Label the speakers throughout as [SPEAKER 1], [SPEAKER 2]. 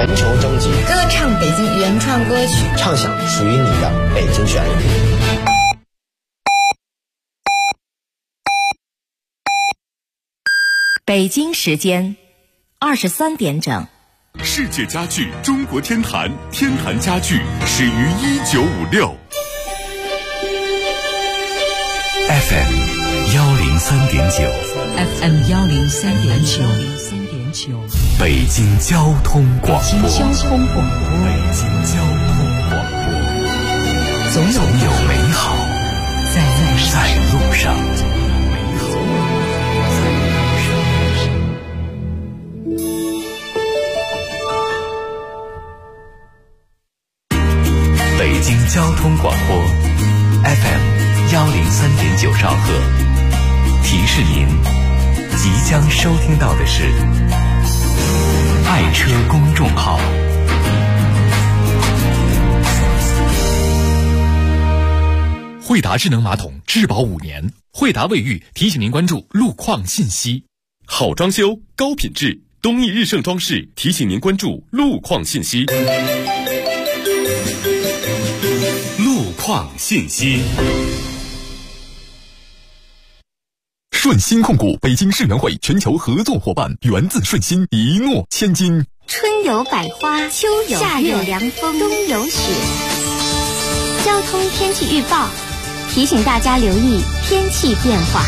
[SPEAKER 1] 球征集，
[SPEAKER 2] 歌唱北京原创歌曲，
[SPEAKER 1] 畅想属于你的北京旋律。
[SPEAKER 3] 北京时间23点整。
[SPEAKER 4] 世界家具中国天坛，天坛家具始于1956。
[SPEAKER 5] FM 103.9
[SPEAKER 6] FM 103.9
[SPEAKER 5] 北京交通广播。
[SPEAKER 6] 北京交通广播，总有美好在路上。
[SPEAKER 5] 北京交通广播 FM 103.9兆赫，提示您即将收听到的是爱车公众号。
[SPEAKER 7] 惠达智能马桶质保5年，惠达卫浴提醒您关注路况信息。
[SPEAKER 4] 好装修高品质，东义日盛装饰提醒您关注路况信息。路况信息。
[SPEAKER 8] 顺鑫控股北京世园会全球合作伙伴，源自顺鑫，一诺千金。
[SPEAKER 9] 春有百花，秋有夏有凉风，冬有雪。交通天气预报提醒大家留意天气变化。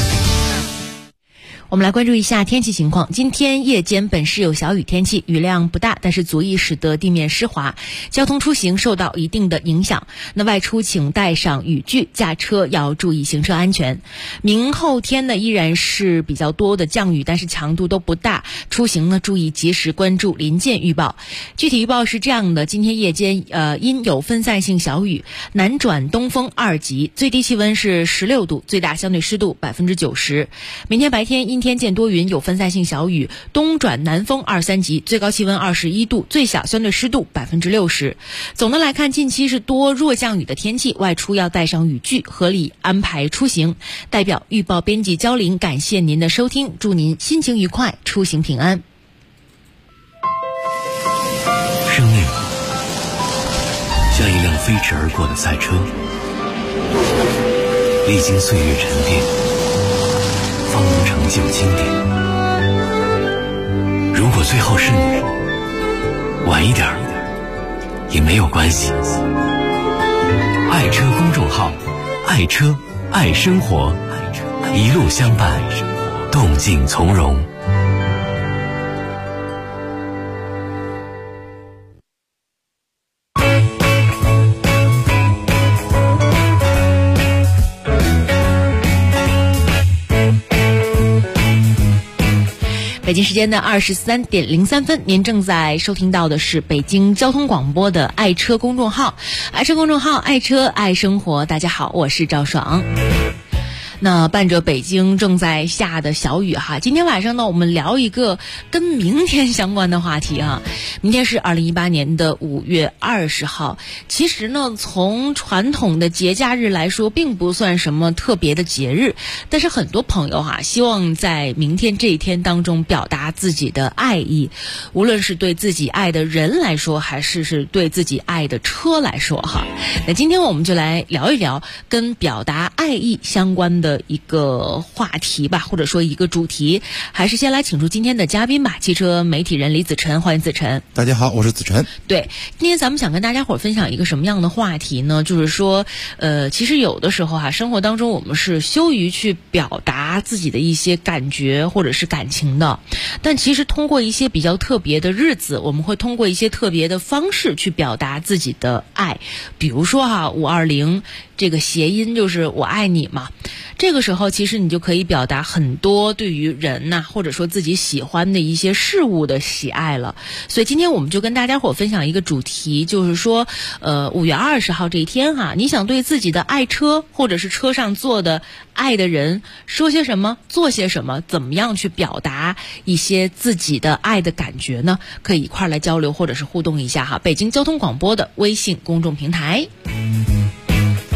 [SPEAKER 6] 我们来关注一下天气情况。今天夜间本市有小雨天气，雨量不大，但是足以使得地面湿滑，交通出行受到一定的影响。那外出请带上雨具，驾车要注意行车安全。明后天呢依然是比较多的降雨，但是强度都不大，出行呢注意及时关注临界预报。具体预报是这样的：今天夜间阴有分散性小雨，南转东风2级，最低气温是16度，最大相对湿度90%。明天白天阴天见多云，有分散性小雨，东转南风2、3级，最高气温21度，最小相对湿度60%。总的来看，近期是多弱降雨的天气，外出要带上雨具，合理安排出行。代表预报编辑焦玲感谢您的收听，祝您心情愉快，出行平安。
[SPEAKER 5] 生命像一辆飞驰而过的赛车，历经岁月沉淀，方能成就经典。如果最后是你，晚一点也没有关系。爱车公众号，爱车爱生活，一路相伴，动静从容。
[SPEAKER 6] 北京时间的23点03分，您正在收听到的是北京交通广播的爱车公众号，爱车公众号，爱车爱生活。大家好，我是赵爽。那伴着北京正在下的小雨哈，今天晚上呢，我们聊一个跟明天相关的话题啊。明天是2018年的5月20号。其实呢，从传统的节假日来说，并不算什么特别的节日，但是很多朋友哈，希望在明天这一天当中表达自己的爱意，无论是对自己爱的人来说，还是对自己爱的车来说哈。那今天我们就来聊一聊跟表达爱意相关的一个话题吧，或者说一个主题。还是先来请出今天的嘉宾吧，汽车媒体人李子晨，欢迎子晨。
[SPEAKER 10] 大家好，我是子晨。
[SPEAKER 6] 对，今天咱们想跟大家伙分享一个什么样的话题呢？就是说其实有的时候生活当中我们是羞于去表达自己的一些感觉或者是感情的，但其实通过一些比较特别的日子，我们会通过一些特别的方式去表达自己的爱。比如说520这个谐音就是我爱你嘛，这个时候其实你就可以表达很多对于人呐，或者说自己喜欢的一些事物的喜爱了。所以今天我们就跟大家伙分享一个主题，就是说5月20号这一天你想对自己的爱车或者是车上坐的爱的人说些什么，做些什么，怎么样去表达一些自己的爱的感觉呢？可以一块来交流或者是互动一下北京交通广播的微信公众平台。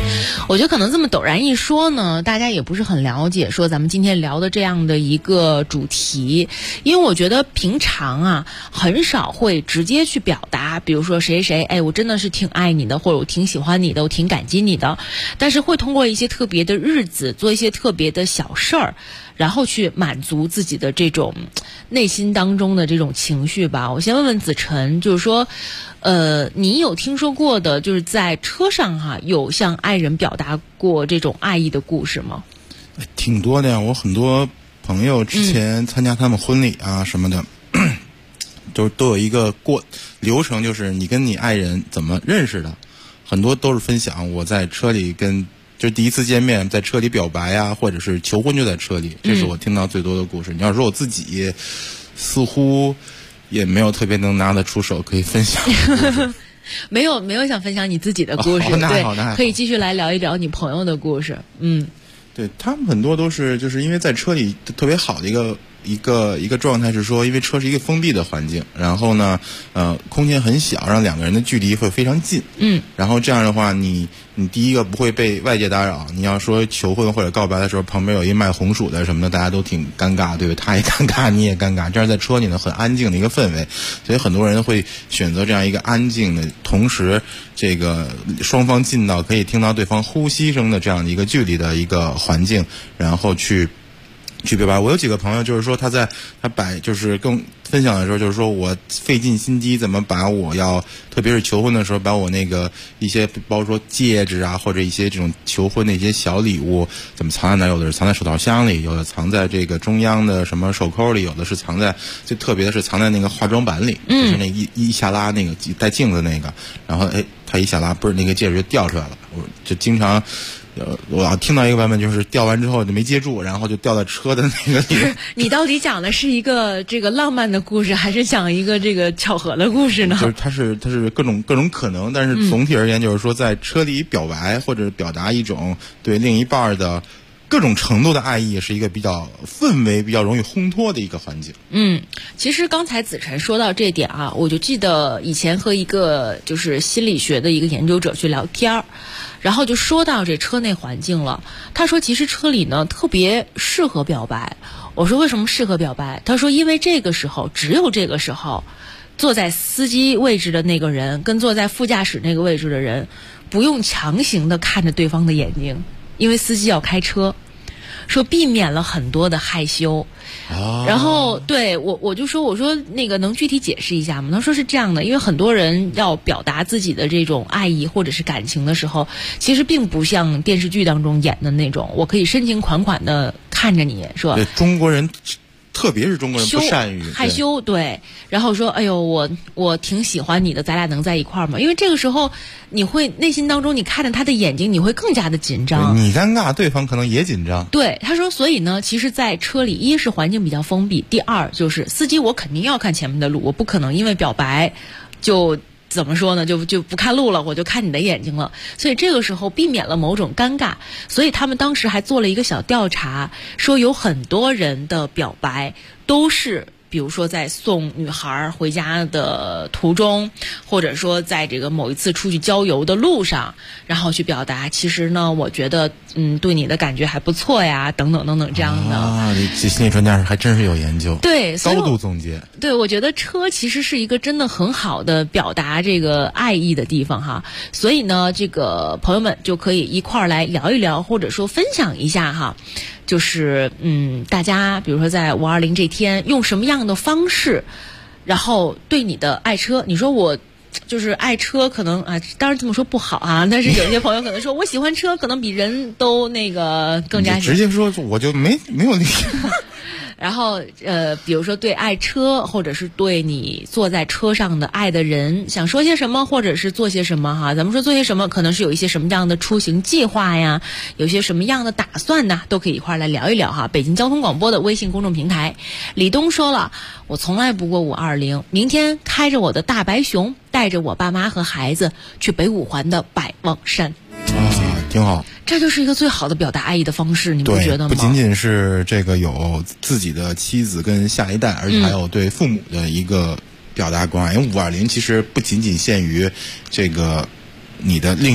[SPEAKER 6] 我觉得可能这么陡然一说呢，大家也不是很了解说咱们今天聊的这样的一个主题，因为我觉得平常啊很少会直接去表达，比如说谁谁哎，我真的是挺爱你的，或者我挺喜欢你的，我挺感激你的，但是会通过一些特别的日子做一些特别的小事儿，然后去满足自己的这种内心当中的这种情绪吧。我先问问子晨，就是说你有听说过的就是在车上有向爱人表达过这种爱意的故事吗？
[SPEAKER 10] 挺多的呀，我很多朋友之前参加他们婚礼啊什么的，都有一个流程，就是你跟你爱人怎么认识的，很多都是分享我在车里就是第一次见面在车里表白啊，或者是求婚就在车里，这是我听到最多的故事。你要说我自己似乎也没有特别能拿得出手可以分享的
[SPEAKER 6] 没有想分享你自己的故事，对，可以继续来聊一聊你朋友的故事。
[SPEAKER 10] 对，他们很多都是就是因为在车里特别好的一个状态是说，因为车是一个封闭的环境，然后呢空间很小，让两个人的距离会非常近，然后这样的话你第一个不会被外界打扰，你要说求婚或者告白的时候旁边有一卖红薯的什么的，大家都挺尴尬，对吧？他也尴尬你也尴尬，这样在车里呢很安静的一个氛围，所以很多人会选择这样一个安静的，同时这个双方近到可以听到对方呼吸声的这样的一个距离的一个环境，然后去表白。我有几个朋友就是说他就是跟分享的时候，就是说我费尽心机怎么把我要特别是求婚的时候把我那个一些包括说戒指啊或者一些这种求婚的一些小礼物怎么藏在哪，有的是藏在手套箱里，有的藏在这个中央的什么手扣里，有的是藏在最特别的是藏在那个化妆板里，就是那一下拉那个带镜子那个，然后他一下拉不是那个戒指就掉出来了，我就经常我要听到一个版本就是掉完之后就没接住，然后就掉到车的那个里。
[SPEAKER 6] 你到底讲的是一个这个浪漫的故事，还是讲一个这个巧合的故事呢？
[SPEAKER 10] 就是它是各种可能，但是总体而言就是说在车里表白或者表达一种对另一半的各种程度的爱意，是一个比较氛围比较容易烘托的一个环境。
[SPEAKER 6] 其实刚才子晨说到这点啊，我就记得以前和一个就是心理学的一个研究者去聊天，然后就说到这车内环境了。他说其实车里呢特别适合表白。我说为什么适合表白？他说因为只有这个时候坐在司机位置的那个人跟坐在副驾驶那个位置的人不用强行的看着对方的眼睛，因为司机要开车，说避免了很多的害羞。然后对我就说，我说那个能具体解释一下吗？他说是这样的，因为很多人要表达自己的这种爱意或者是感情的时候，其实并不像电视剧当中演的那种，我可以深情款款的看着你说，
[SPEAKER 10] 对中国人。特别是中国人不善于
[SPEAKER 6] 害羞，对，然后说哎呦我挺喜欢你的，咱俩能在一块儿吗？因为这个时候你会内心当中你看着他的眼睛，你会更加的紧张，
[SPEAKER 10] 你尴尬对方可能也紧张。
[SPEAKER 6] 对，他说所以呢其实在车里一是环境比较封闭，第二就是司机我肯定要看前面的路，我不可能因为表白就怎么说呢，就不看路了，我就看你的眼睛了，所以这个时候避免了某种尴尬。所以他们当时还做了一个小调查，说有很多人的表白都是比如说在送女孩回家的途中，或者说在这个某一次出去郊游的路上，然后去表达其实呢我觉得对你的感觉还不错呀，等等等等这样的
[SPEAKER 10] 啊。这心理专家还真是有研究，
[SPEAKER 6] 对，
[SPEAKER 10] 高度总结。
[SPEAKER 6] 对，我觉得车其实是一个真的很好的表达这个爱意的地方哈。所以呢这个朋友们就可以一块儿来聊一聊，或者说分享一下哈，就是大家比如说在520这天用什么样的方式，然后对你的爱车，你说我就是爱车可能啊，当然这么说不好啊，但是有些朋友可能说我喜欢车可能比人都那个更加
[SPEAKER 10] 直接说我就没有那个
[SPEAKER 6] 然后比如说对爱车，或者是对你坐在车上的爱的人想说些什么，或者是做些什么哈。咱们说做些什么，可能是有一些什么样的出行计划呀，有些什么样的打算呢，都可以一块儿来聊一聊哈。北京交通广播的微信公众平台，李东说了，我从来不过520，明天开着我的大白熊，带着我爸妈和孩子去北五环的百望山。
[SPEAKER 10] 挺好，
[SPEAKER 6] 这就是一个最好的表达爱意的方式，你不觉得吗？
[SPEAKER 10] 不仅仅是这个有自己的妻子跟下一代，而且还有对父母的一个表达关爱。因为520其实不仅仅限于这个你的另一半，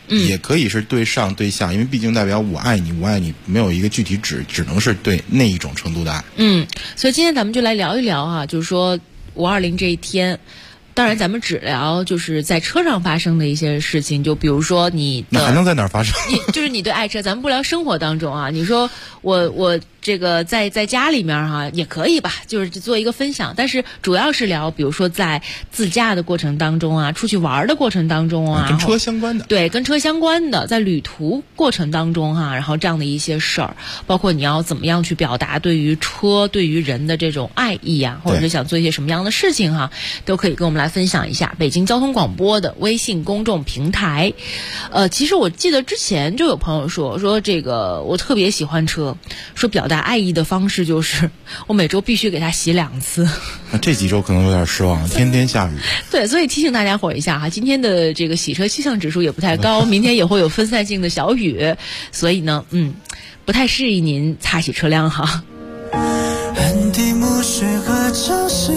[SPEAKER 10] 也可以是对上对下，因为毕竟代表我爱你，我爱你没有一个具体只能是对那一种程度的爱。
[SPEAKER 6] 所以今天咱们就来聊一聊啊，就是说520这一天。当然咱们只聊就是在车上发生的一些事情，就比如说
[SPEAKER 10] 那还能在哪儿发生？
[SPEAKER 6] 就是你对爱车，咱们不聊生活当中啊。你说我这个在家里面哈也可以吧，就是做一个分享，但是主要是聊比如说在自驾的过程当中啊，出去玩的过程当中啊，
[SPEAKER 10] 跟车相关的。
[SPEAKER 6] 对，跟车相关的，在旅途过程当中哈，然后这样的一些事儿，包括你要怎么样去表达对于车对于人的这种爱意啊，或者是想做一些什么样的事情哈，都可以跟我们来分享一下北京交通广播的微信公众平台。其实我记得之前就有朋友说这个我特别喜欢车，说表达爱意的方式就是我每周必须给他洗2次。
[SPEAKER 10] 那这几周可能有点失望，天天下雨。
[SPEAKER 6] 对，所以提醒大家伙一下哈，今天的这个洗车气象指数也不太高，明天也会有分散性的小雨，所以呢，不太适宜您擦洗车辆哈。
[SPEAKER 11] 安迪木水和潮汐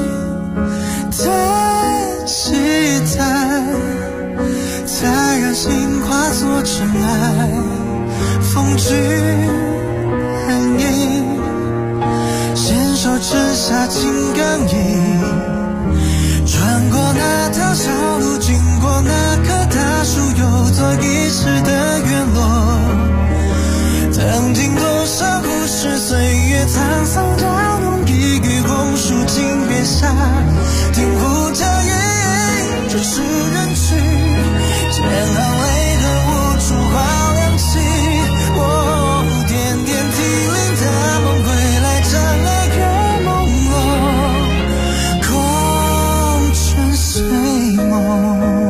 [SPEAKER 11] 在期待，才让心化作尘埃，风聚寒意，牵手之下情感意，穿过那条小路，经过那棵大树，有座遗失的院落，曾经多少故事，岁月沧桑搅动，一语红树惊别下，听呼叫这是人群，千行泪痕无处话亮起，点点滴滴的梦归来，障碍越朦胧，空尘随梦。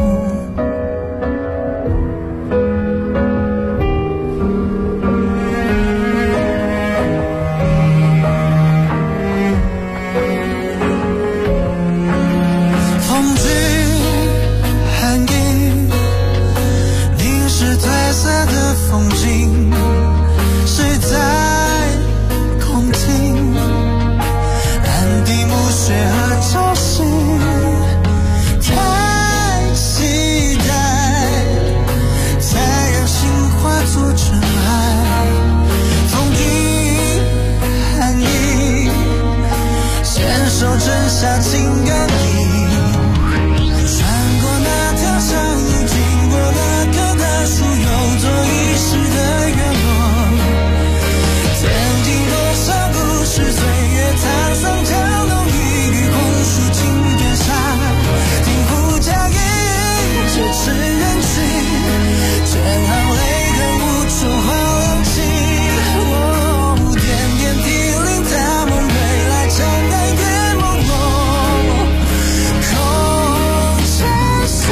[SPEAKER 11] 风景，谁在空听？安迪木水和潮汐，太期待，才让心化作尘埃。风雨寒意，牵手真下情感意，穿过那条小路，经过那棵大树，有座遗失的院落，曾经多少故事，岁月沧桑搅动，一语红树惊变沙，听呼叫这是人群，千行泪痕无处话亮起，点点滴滴他们归来，障碍越朦胧，空尘随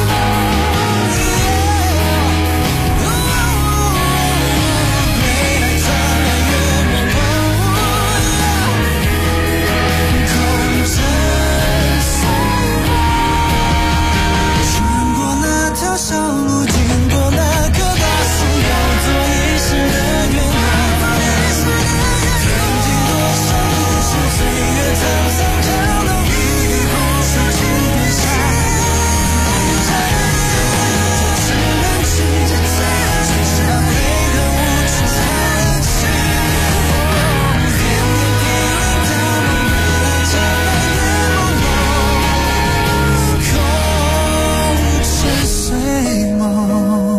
[SPEAKER 11] 小路，经过那棵大树，有座遗失的院落，曾经多少故事，岁月沧桑搅动，一语红树惊变沙，这是人群，千行泪痕无处话亮起，点点滴滴他们归来，障碍越朦胧，空尘随梦。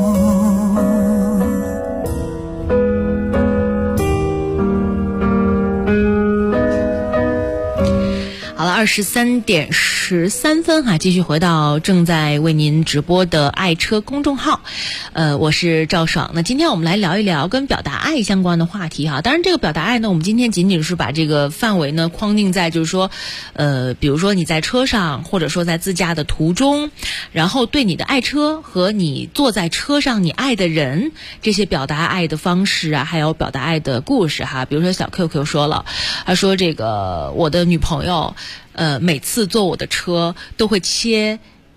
[SPEAKER 6] 好了，23:13哈，继续回到正在为您直播的爱车公众号，我是赵爽。那今天我们来聊一聊跟表达爱相关的话题哈。当然，这个表达爱呢，我们今天仅仅是把这个范围呢框定在就是说，比如说你在车上，或者说在自驾的途中，然后对你的爱车和你坐在车上你爱的人这些表达爱的方式啊，还有表达爱的故事哈。比如说小 QQ 说了，他说这个我的女朋友。每次坐我的车都会切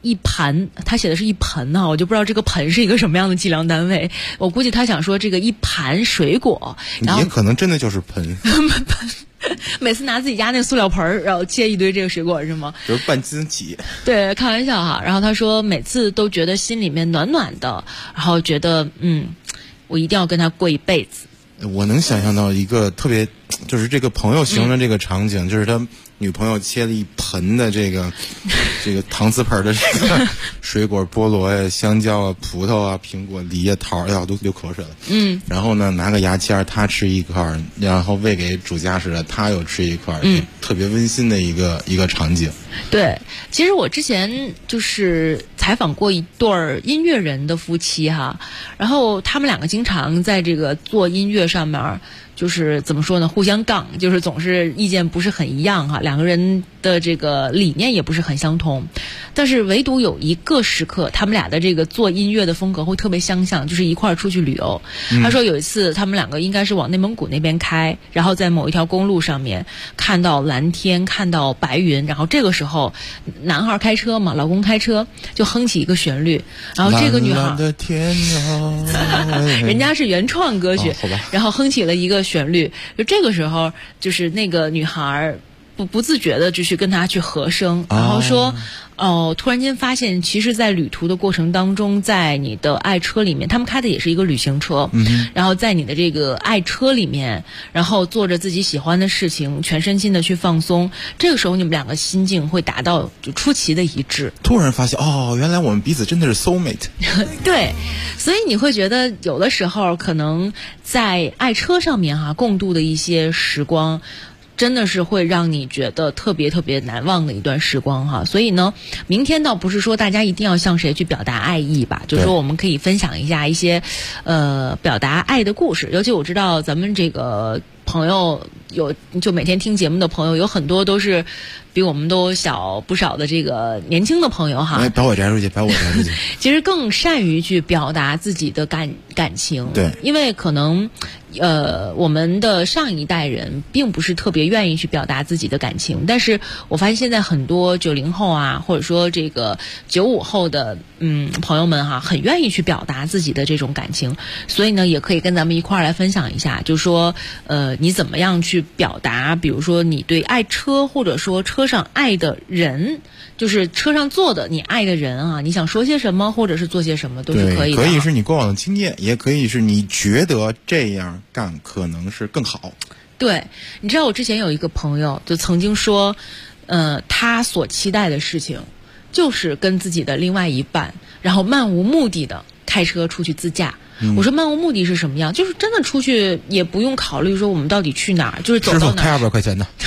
[SPEAKER 6] 一盘，他写的是一盆啊，我就不知道这个盆是一个什么样的计量单位。我估计他想说这个一盘水果，然后
[SPEAKER 10] 也可能真的就是盆。
[SPEAKER 6] 每次拿自己家那塑料盆然后切一堆这个水果是吗？
[SPEAKER 10] 比如半斤起。
[SPEAKER 6] 对，开玩笑哈。然后他说每次都觉得心里面暖暖的，然后觉得我一定要跟他过一辈子。
[SPEAKER 10] 我能想象到一个特别，就是这个朋友形容的这个场景，就是他女朋友切了一盆的这个搪瓷盆的这个水果，菠萝呀、香蕉啊、葡萄啊、苹果、梨啊、桃呀，都流口水了。然后呢，拿个牙签他吃一块，然后喂给主驾驶的他又吃一块，特别温馨的一个场景。
[SPEAKER 6] 对，其实我之前就是采访过一对音乐人的夫妻哈，然后他们两个经常在这个做音乐上面，就是怎么说呢，互相杠，就是总是意见不是很一样哈，两个人的这个理念也不是很相同，但是唯独有一个时刻，他们俩的这个做音乐的风格会特别相像，就是一块儿出去旅游。他说有一次他们两个应该是往内蒙古那边开，然后在某一条公路上面看到蓝天，看到白云，然后这个时候男孩开车嘛，老公开车就哼起一个旋律，然后这个女孩
[SPEAKER 10] 蓝蓝的天
[SPEAKER 6] 人家是原创歌曲，然后哼起了一个旋律，就这个时候就是那个女孩不自觉的就去跟他去和声，然后说突然间发现其实在旅途的过程当中，在你的爱车里面，他们开的也是一个旅行车，然后在你的这个爱车里面，然后做着自己喜欢的事情，全身心的去放松，这个时候你们两个心境会达到就出奇的一致，
[SPEAKER 10] 突然发现原来我们彼此真的是 soul mate。
[SPEAKER 6] 对，所以你会觉得有的时候可能在爱车上面共度的一些时光真的是会让你觉得特别特别难忘的一段时光哈。所以呢，明天倒不是说大家一定要向谁去表达爱意吧，就是说我们可以分享一下一些表达爱的故事。尤其我知道咱们这个朋友就每天听节目的朋友有很多都是比我们都小不少的这个年轻的朋友哈。
[SPEAKER 10] 把我摘出去。
[SPEAKER 6] 其实更善于去表达自己的感情。
[SPEAKER 10] 对，
[SPEAKER 6] 因为可能我们的上一代人并不是特别愿意去表达自己的感情，但是我发现现在很多90后啊，或者说这个95后的朋友们很愿意去表达自己的这种感情，所以呢也可以跟咱们一块儿来分享一下，就是说你怎么样去表达，比如说你对爱车，或者说车上爱的人，就是车上坐的你爱的人你想说些什么或者是做些什么都是可以的。
[SPEAKER 10] 可以是你过往的经验，也可以是你觉得这样干可能是更好。
[SPEAKER 6] 对，你知道我之前有一个朋友就曾经说他所期待的事情就是跟自己的另外一半然后漫无目的的开车出去自驾。我说漫无目的是什么样？就是真的出去也不用考虑说我们到底去哪儿，就是走到哪儿。
[SPEAKER 10] 师傅开200块钱的。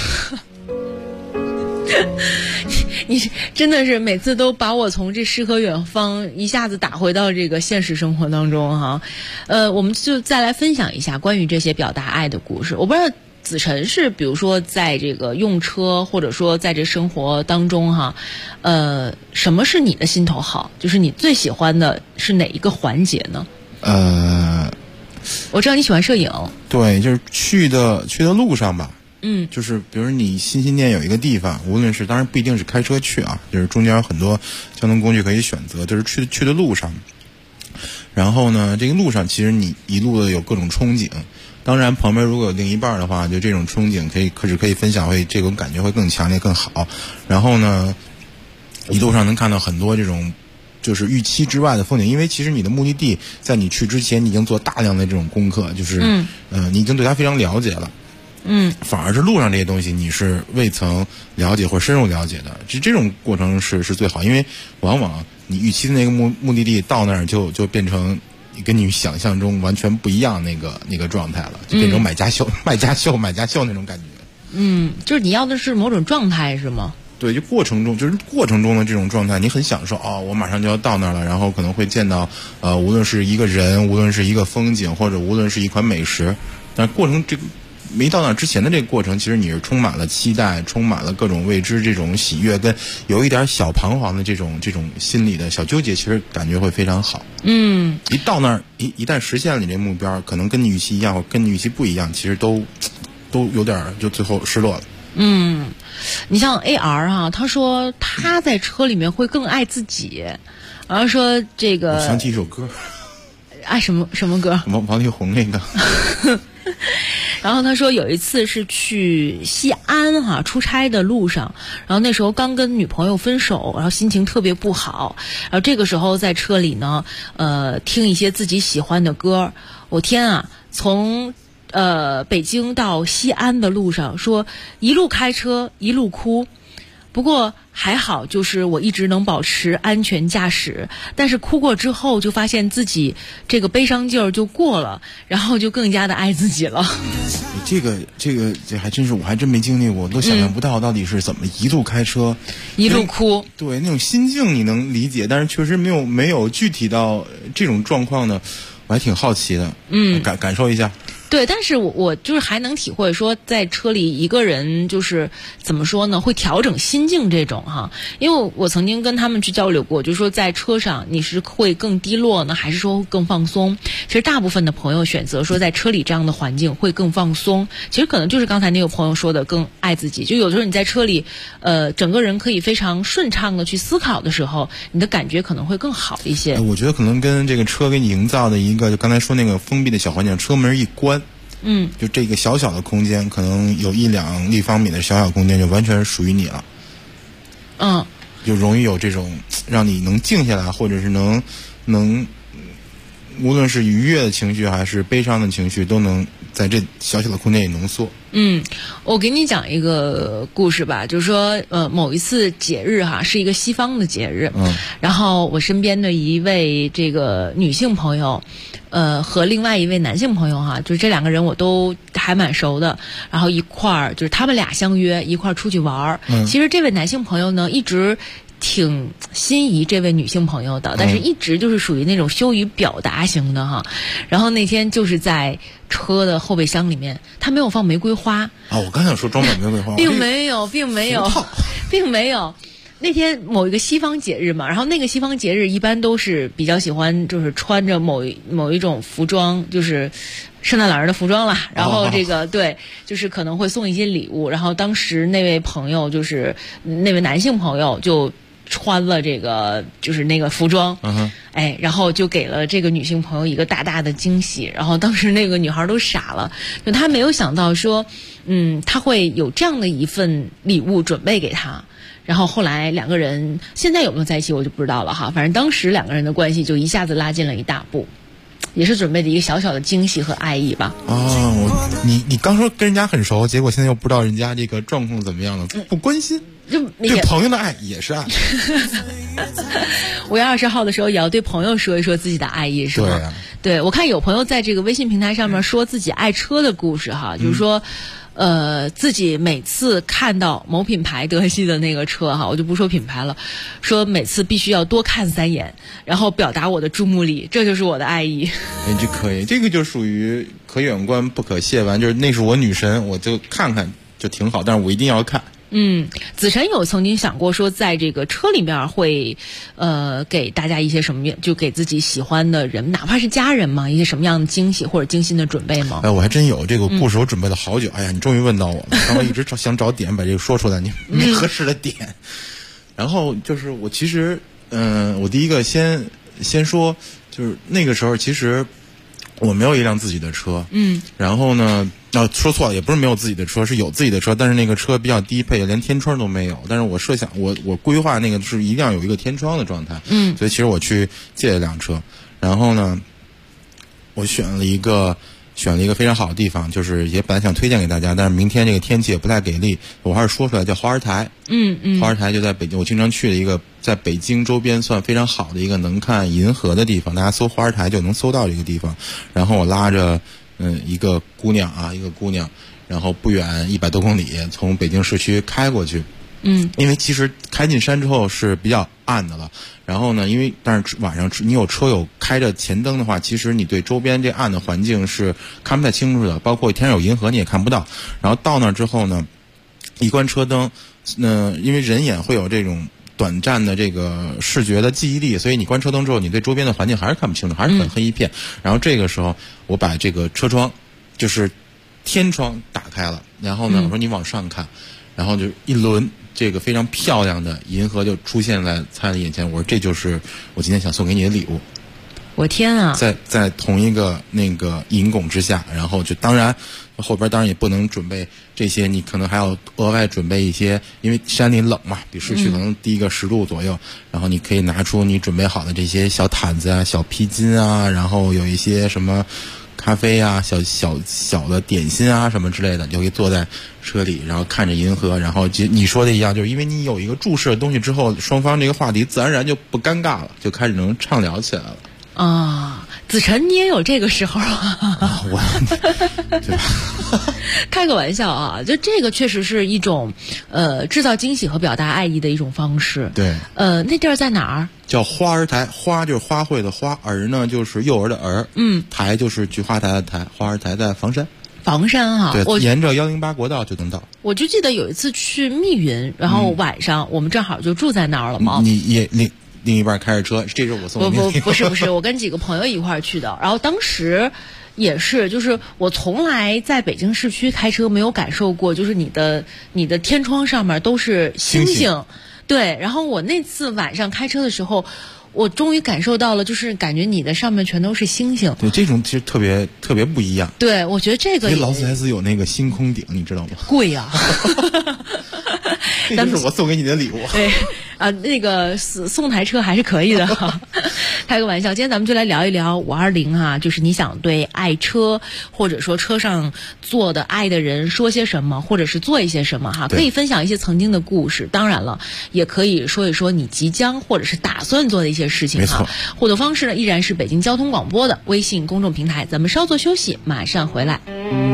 [SPEAKER 6] 你真的是每次都把我从这诗和远方一下子打回到这个现实生活当中哈。我们就再来分享一下关于这些表达爱的故事。我不知道子晨是比如说在这个用车或者说在这生活当中什么是你的心头好？就是你最喜欢的是哪一个环节呢？我知道你喜欢摄影。
[SPEAKER 10] 对，就是去的路上吧。就是比如你心心念有一个地方，无论是当然不一定是开车去就是中间有很多交通工具可以选择，就是去的路上。然后呢，这个路上其实你一路的有各种憧憬，当然旁边如果有另一半的话，就这种憧憬可以分享，会这种感觉会更强烈更好。然后呢，一路上能看到很多这种就是预期之外的风景，因为其实你的目的地在你去之前你已经做大量的这种功课，就是你已经对它非常了解了。反而是路上这些东西你是未曾了解或深入了解的，这种过程是最好，因为往往你预期的那个目的地到那儿就变成跟你想象中完全不一样那个状态了，就变成买家秀那种感觉。
[SPEAKER 6] 就是你要的是某种状态是吗？
[SPEAKER 10] 对，就过程中的这种状态，你很享受我马上就要到那儿了，然后可能会见到无论是一个人，无论是一个风景，或者无论是一款美食，但过程这个没到那之前的这个过程，其实你是充满了期待，充满了各种未知，这种喜悦跟有一点小彷徨的这种心理的小纠结，其实感觉会非常好。一到那儿一旦实现了你这目标，可能跟你预期一样或跟你预期不一样，其实都有点就最后失落了。
[SPEAKER 6] 你像 AR 哈，他说他在车里面会更爱自己，然后说这个
[SPEAKER 10] 我想起一首歌，
[SPEAKER 6] 爱什么歌？
[SPEAKER 10] 王力宏那个。
[SPEAKER 6] 然后他说有一次是去西安哈出差的路上，然后那时候刚跟女朋友分手，然后心情特别不好，然后这个时候在车里呢，听一些自己喜欢的歌，我天啊，从北京到西安的路上，说一路开车一路哭，不过还好，就是我一直能保持安全驾驶，但是哭过之后就发现自己这个悲伤劲儿就过了，然后就更加的爱自己了。
[SPEAKER 10] 这还真是我还真没经历过，都想象不到到底是怎么一路开车
[SPEAKER 6] 一路哭。
[SPEAKER 10] 对，那种心境你能理解，但是确实没有具体到这种状况呢，我还挺好奇的。感受一下。
[SPEAKER 6] 对，但是我就是还能体会说，在车里一个人就是怎么说呢，会调整心境这种哈。因为我曾经跟他们去交流过，就是说在车上你是会更低落呢，还是说更放松？其实大部分的朋友选择说在车里这样的环境会更放松。其实可能就是刚才那个朋友说的更爱自己。就有的时候你在车里，整个人可以非常顺畅的去思考的时候，你的感觉可能会更好一些。
[SPEAKER 10] 我觉得可能跟这个车给你营造的一个，就刚才说那个封闭的小环境，车门一关。就这个小小的空间，可能有1-2立方米的小小空间，就完全是属于你了。就容易有这种让你能静下来，或者是能，无论是愉悦的情绪还是悲伤的情绪，都能在这小小的空间里浓缩。
[SPEAKER 6] 我给你讲一个故事吧，就是说，某一次节日哈，是一个西方的节日，然后我身边的一位这个女性朋友。和另外一位男性朋友哈，就是这两个人我都还蛮熟的，然后一块儿就是他们俩相约一块儿出去玩儿。其实这位男性朋友呢，一直挺心仪这位女性朋友的，但是一直就是属于那种羞于表达型的哈。然后那天就是在车的后备箱里面，他没有放玫瑰花
[SPEAKER 10] 啊，我刚想说装满玫瑰花，
[SPEAKER 6] 并没有。那天某一个西方节日嘛，然后那个西方节日一般都是比较喜欢就是穿着某一种服装，就是圣诞老人的服装啦，然后这个对，就是可能会送一些礼物，然后当时那位朋友就是那位男性朋友就穿了这个就是那个服装，然后就给了这个女性朋友一个大大的惊喜，然后当时那个女孩都傻了，就她没有想到说她会有这样的一份礼物准备给她。然后后来两个人现在有没有在一起我就不知道了哈，反正当时两个人的关系就一下子拉近了一大步，也是准备的一个小小的惊喜和爱意吧。
[SPEAKER 10] 你刚说跟人家很熟，结果现在又不知道人家这个状况怎么样了，不关心。对朋友的爱也是爱。
[SPEAKER 6] 5月20号的时候也要对朋友说一说自己的爱意，是吗？对，我看有朋友在这个微信平台上面说自己爱车的故事哈，就是说。自己每次看到某品牌德系的那个车哈，我就不说品牌了，说每次必须要多看3眼，然后表达我的注目礼，这就是我的爱意。
[SPEAKER 10] 这可以，这个就属于可远观不可亵玩，就是那是我女神，我就看看就挺好，但是我一定要看。
[SPEAKER 6] 子晨有曾经想过说，在这个车里面会，给大家一些什么，就给自己喜欢的人，哪怕是家人嘛，一些什么样的惊喜或者精心的准备吗？
[SPEAKER 10] 我还真有这个故事，我准备了好久。哎呀，你终于问到我了，刚刚一直想找点把这个说出来，你没合适的点。然后就是我其实，我第一个先说，就是那个时候其实我没有一辆自己的车，然后呢。说错了，也不是没有自己的车，是有自己的车，但是那个车比较低配，连天窗都没有。但是我设想，我规划那个是一定要有一个天窗的状态，所以其实我去借了辆车，然后呢，我选了一个非常好的地方，就是也本来想推荐给大家，但是明天这个天气也不太给力，我还是说出来，叫花儿台。花儿台就在北京，我经常去的一个在北京周边算非常好的一个能看银河的地方，大家搜花儿台就能搜到这个地方。然后我拉着一个姑娘，然后不远100多公里从北京市区开过去。因为其实开进山之后是比较暗的了，然后呢，但是晚上你有车有开着前灯的话，其实你对周边这暗的环境是看不太清楚的，包括天上有银河你也看不到。然后到那之后呢，一关车灯，因为人眼会有这种短暂的这个视觉的记忆力，所以你关车灯之后，你对周边的环境还是看不清楚，还是很黑一片。然后这个时候，我把这个车窗，就是天窗打开了，然后呢，我说你往上看， 然后就一轮这个非常漂亮的银河就出现在蔡的眼前。我说这就是我今天想送给你的礼物。
[SPEAKER 6] 我天啊！
[SPEAKER 10] 在同一个那个银拱之下，然后就当然后边当然也不能准备这些，你可能还要额外准备一些，因为山里冷嘛，比市区可能低个10度左右，然后你可以拿出你准备好的这些小毯子啊、小披巾啊，然后有一些什么咖啡啊、小的点心啊什么之类的，就可以坐在车里，然后看着银河，然后你说的一样，就是因为你有一个注释的东西之后，双方这个话题自然而然就不尴尬了，就开始能畅聊起来了。
[SPEAKER 6] 啊，子晨，你也有这个时候啊？
[SPEAKER 10] 我，对吧？
[SPEAKER 6] 开个玩笑啊，就这个确实是一种制造惊喜和表达爱意的一种方式。
[SPEAKER 10] 对，
[SPEAKER 6] 那地儿在哪儿？
[SPEAKER 10] 叫花儿台，花就是花卉的花，儿呢就是幼儿的儿，台就是菊花台的台，花儿台在房山。
[SPEAKER 6] 房山啊，
[SPEAKER 10] 对，沿着108国道就能到。
[SPEAKER 6] 我就记得有一次去密云，然后晚上我们正好就住在那儿了嘛。
[SPEAKER 10] 另一半开着车，这是我送你。
[SPEAKER 6] 不是，我跟几个朋友一块儿去的。然后当时也是，就是我从来在北京市区开车没有感受过，就是你的天窗上面都是星星。对，然后我那次晚上开车的时候，我终于感受到了，就是感觉你的上面全都是星星。
[SPEAKER 10] 对，这种其实特别特别不一样。
[SPEAKER 6] 对，我觉得这个
[SPEAKER 10] 劳斯莱斯有那个星空顶，你知道吗？
[SPEAKER 6] 贵呀。
[SPEAKER 10] 这是我送给你的礼物。
[SPEAKER 6] 对啊，那个送台车还是可以的哈。开个玩笑，今天咱们就来聊一聊520哈，就是你想对爱车或者说车上坐的爱的人说些什么，或者是做一些什么哈，可以分享一些曾经的故事，当然了，也可以说一说你即将或者是打算做的一些事情哈。互动方式呢依然是北京交通广播的微信公众平台，咱们稍作休息，马上回来。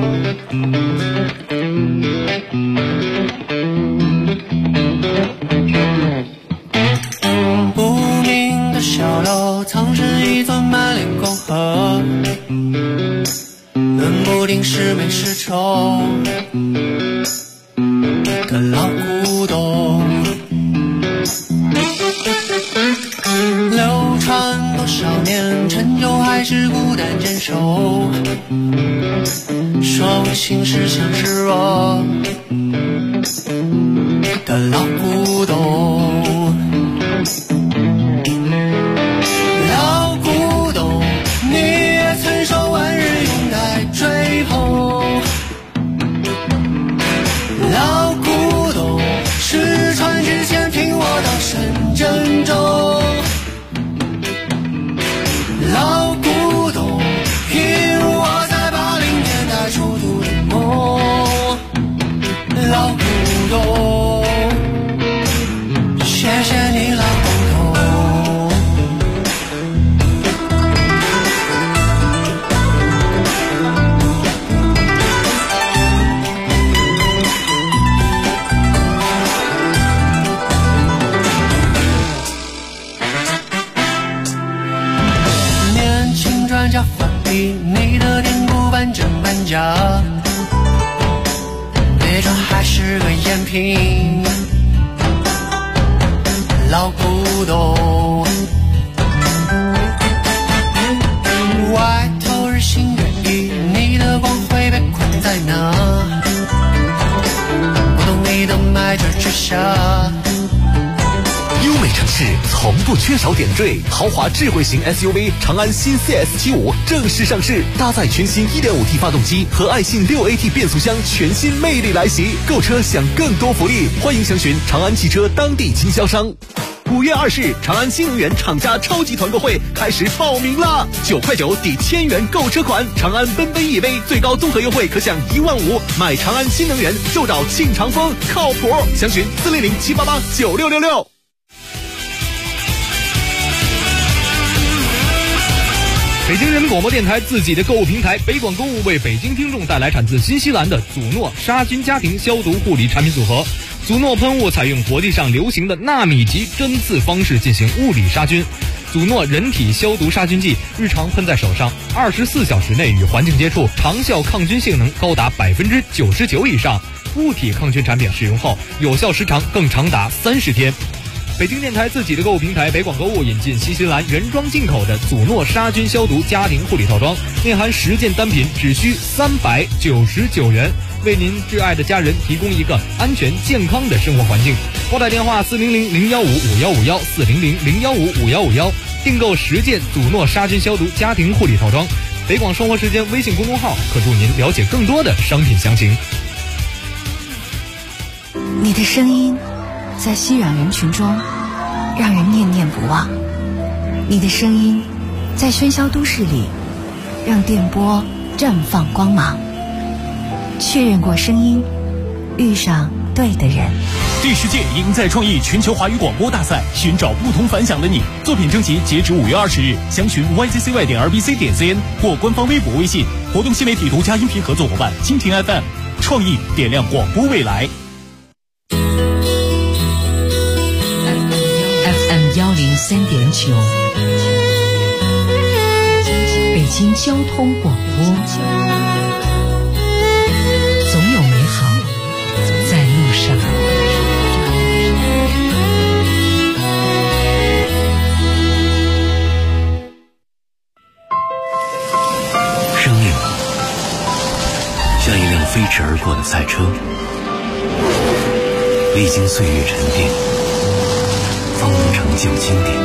[SPEAKER 11] 不明的小楼藏着一座满脸沟壑，论不定是美是丑的老古董，流传多少年，陈旧还是孤单坚守，说不清是强是弱的老古董。老古董，你也曾受万人拥戴追捧。老古董，失传之前听我道声珍重。老古董，譬如我在80年代初度的梦。老古董，谢谢你老古董。年轻专家放屁，你的典故半真半假，那张还是个赝品。老古董，外头日新月异，你的光辉被困在哪？不懂你的迈着直下。
[SPEAKER 5] 优美城市从不缺少点缀，豪华智慧型 SUV 长安新 CS75正式上市，搭载全新 1.5T 发动机和爱信 6AT 变速箱，全新魅力来袭。购车享更多福利，欢迎详询长安汽车当地经销商。5月2日，长安新能源厂家超级团购会开始报名啦！9块9抵1000元购车款，长安奔奔 EV 最高综合优惠可享15000，买长安新能源就找庆长风，靠谱！详询400-788-9666。
[SPEAKER 12] 北京人民广播电台自己的购物平台北广购物为北京听众带来产自新西兰的祖诺杀菌家庭消毒护理产品组合。祖诺喷雾采用国际上流行的纳米级针刺方式进行物理杀菌。祖诺人体消毒杀菌剂日常喷在手上，24小时内与环境接触，长效抗菌性能高达99%以上。物体抗菌产品使用后，有效时长更长达30天。北京电台自己的购物平台北广购物引进新西兰原装进口的祖诺杀菌消毒家庭护理套装，内含10件单品，只需399元。 为您挚爱的家人提供一个安全健康的生活环境。拨打电话400-015-5151，400-015-5151，订购10件祖诺杀菌消毒家庭护理套装。北广生活时间微信公众号可助您了解更多的商品详情。
[SPEAKER 13] 你的声音在熙攘人群中让人念念不忘，你的声音在喧嚣都市里让电波绽放光芒。确认过声音，遇上对的人。
[SPEAKER 14] 第10届赢在创意全球华语广播大赛，寻找不同凡响的你。作品征集截止5月20日，详询 yccy.rbc.cn 或官方微博微信。活动新媒体独家音频合作伙伴蜻蜓 FM， 创意点亮广播未来。
[SPEAKER 15] FM 103.9，北京交通广播。总有美好在路上。
[SPEAKER 5] 生命像一辆飞驰而过的赛车，历经岁月沉淀，方能成就经典。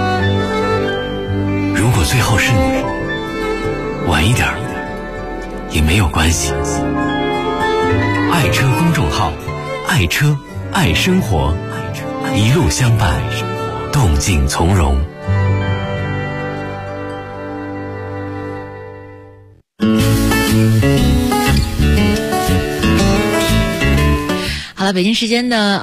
[SPEAKER 5] 如果最后是你，晚一点也没有关系。爱车公众号，爱车爱生活，一路相伴，动静从容。
[SPEAKER 6] 好了，北京时间的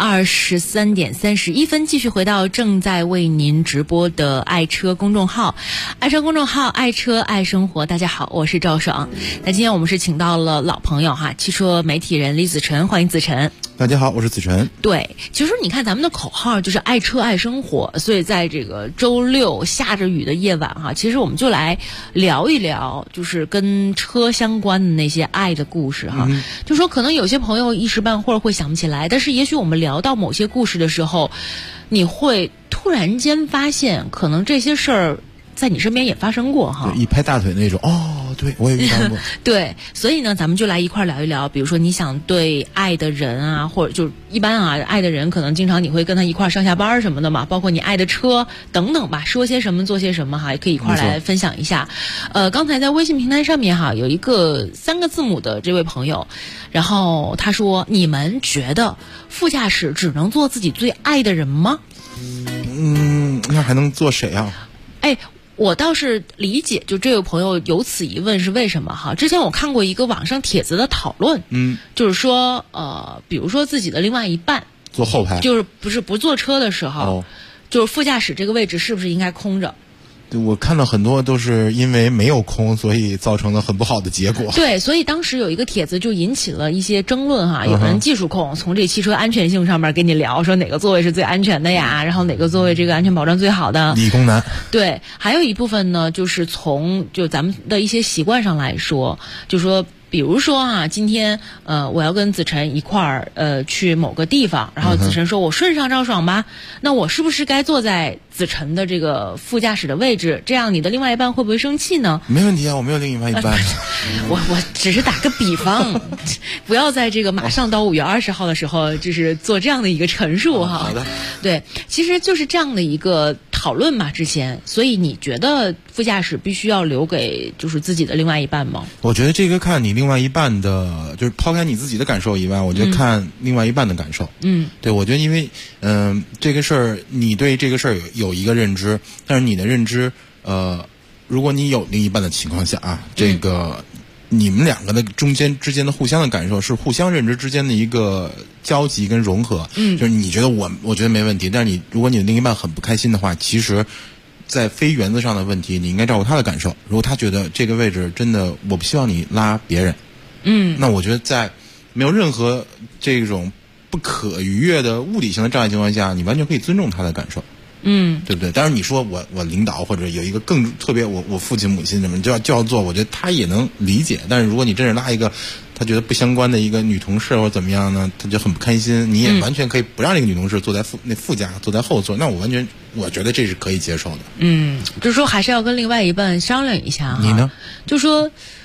[SPEAKER 6] 23点31分，继续回到正在为您直播的爱车公众号，爱车公众号，爱车爱生活。大家好，我是赵爽。那今天我们是请到了老朋友汽车媒体人李子晨，欢迎子晨。
[SPEAKER 10] 大家好，我是子晨。
[SPEAKER 6] 对，其实你看咱们的口号就是爱车爱生活，所以在这个周六下着雨的夜晚其实我们就来聊一聊，就是跟车相关的那些爱的故事就说可能有些朋友一时半会儿会想不起来，但是也许我们聊到某些故事的时候，你会突然间发现，可能这些事儿在你身边也发生过
[SPEAKER 10] 一拍大腿那种。对，我也遇到过。
[SPEAKER 6] 对，所以呢，咱们就来一块聊一聊，比如说你想对爱的人或者就一般爱的人，可能经常你会跟他一块上下班什么的嘛，包括你爱的车等等吧，说些什么做些什么也可以一块来分享一下。刚才在微信平台上面有一个3个字母的这位朋友，然后他说：你们觉得副驾驶只能做自己最爱的人吗？
[SPEAKER 10] 那还能做谁啊？
[SPEAKER 6] 我倒是理解，就这位朋友有此疑问是为什么之前我看过一个网上帖子的讨论，就是说比如说自己的另外一半
[SPEAKER 10] 坐后排，
[SPEAKER 6] 就是不坐车的时候，就是副驾驶这个位置是不是应该空着？
[SPEAKER 10] 我看到很多都是因为没有空，所以造成了很不好的结果。
[SPEAKER 6] 对，所以当时有一个帖子就引起了一些争论有人技术控从这汽车安全性上面跟你聊，说哪个座位是最安全的呀，然后哪个座位这个安全保障最好的。
[SPEAKER 10] 理工男。
[SPEAKER 6] 对，还有一部分呢，就是从咱们的一些习惯上来说，就说比如说今天我要跟子晨一块儿去某个地方，然后子晨说我顺上赵爽吧，那我是不是该坐在子晨的这个副驾驶的位置？这样你的另外一半会不会生气呢？
[SPEAKER 10] 没问题我没有另外一半。
[SPEAKER 6] 我只是打个比方，不要在这个马上到5月20号的时候，就是做这样的一个陈述
[SPEAKER 10] 好的。
[SPEAKER 6] 对，其实就是这样的一个讨论嘛，之前。所以你觉得副驾驶必须要留给就是自己的另外一半吗？
[SPEAKER 10] 我觉得这个看你另外一半的，就是抛开你自己的感受以外，我觉得看另外一半的感受。对，我觉得因为这个事儿，你对这个事儿有一个认知，但是你的认知如果你有另一半的情况下这个你们两个的之间的互相的感受是互相认知之间的一个交集跟融合。就是你觉得我觉得没问题，但是如果你的另一半很不开心的话，其实在非原则上的问题，你应该照顾他的感受。如果他觉得这个位置真的我不希望你拉别人，那我觉得在没有任何这种不可逾越的物理性的障碍情况下，你完全可以尊重他的感受。对不对？当然你说我领导或者有一个更特别我父亲母亲什么就要做，我觉得他也能理解。但是如果你真是拉一个他觉得不相关的一个女同事或者怎么样呢，他就很不开心，你也完全可以不让这个女同事坐在副驾，坐在后座。那我觉得这是可以接受的。
[SPEAKER 6] 就是说还是要跟另外一半商量一下。
[SPEAKER 10] 你呢？
[SPEAKER 6] 就说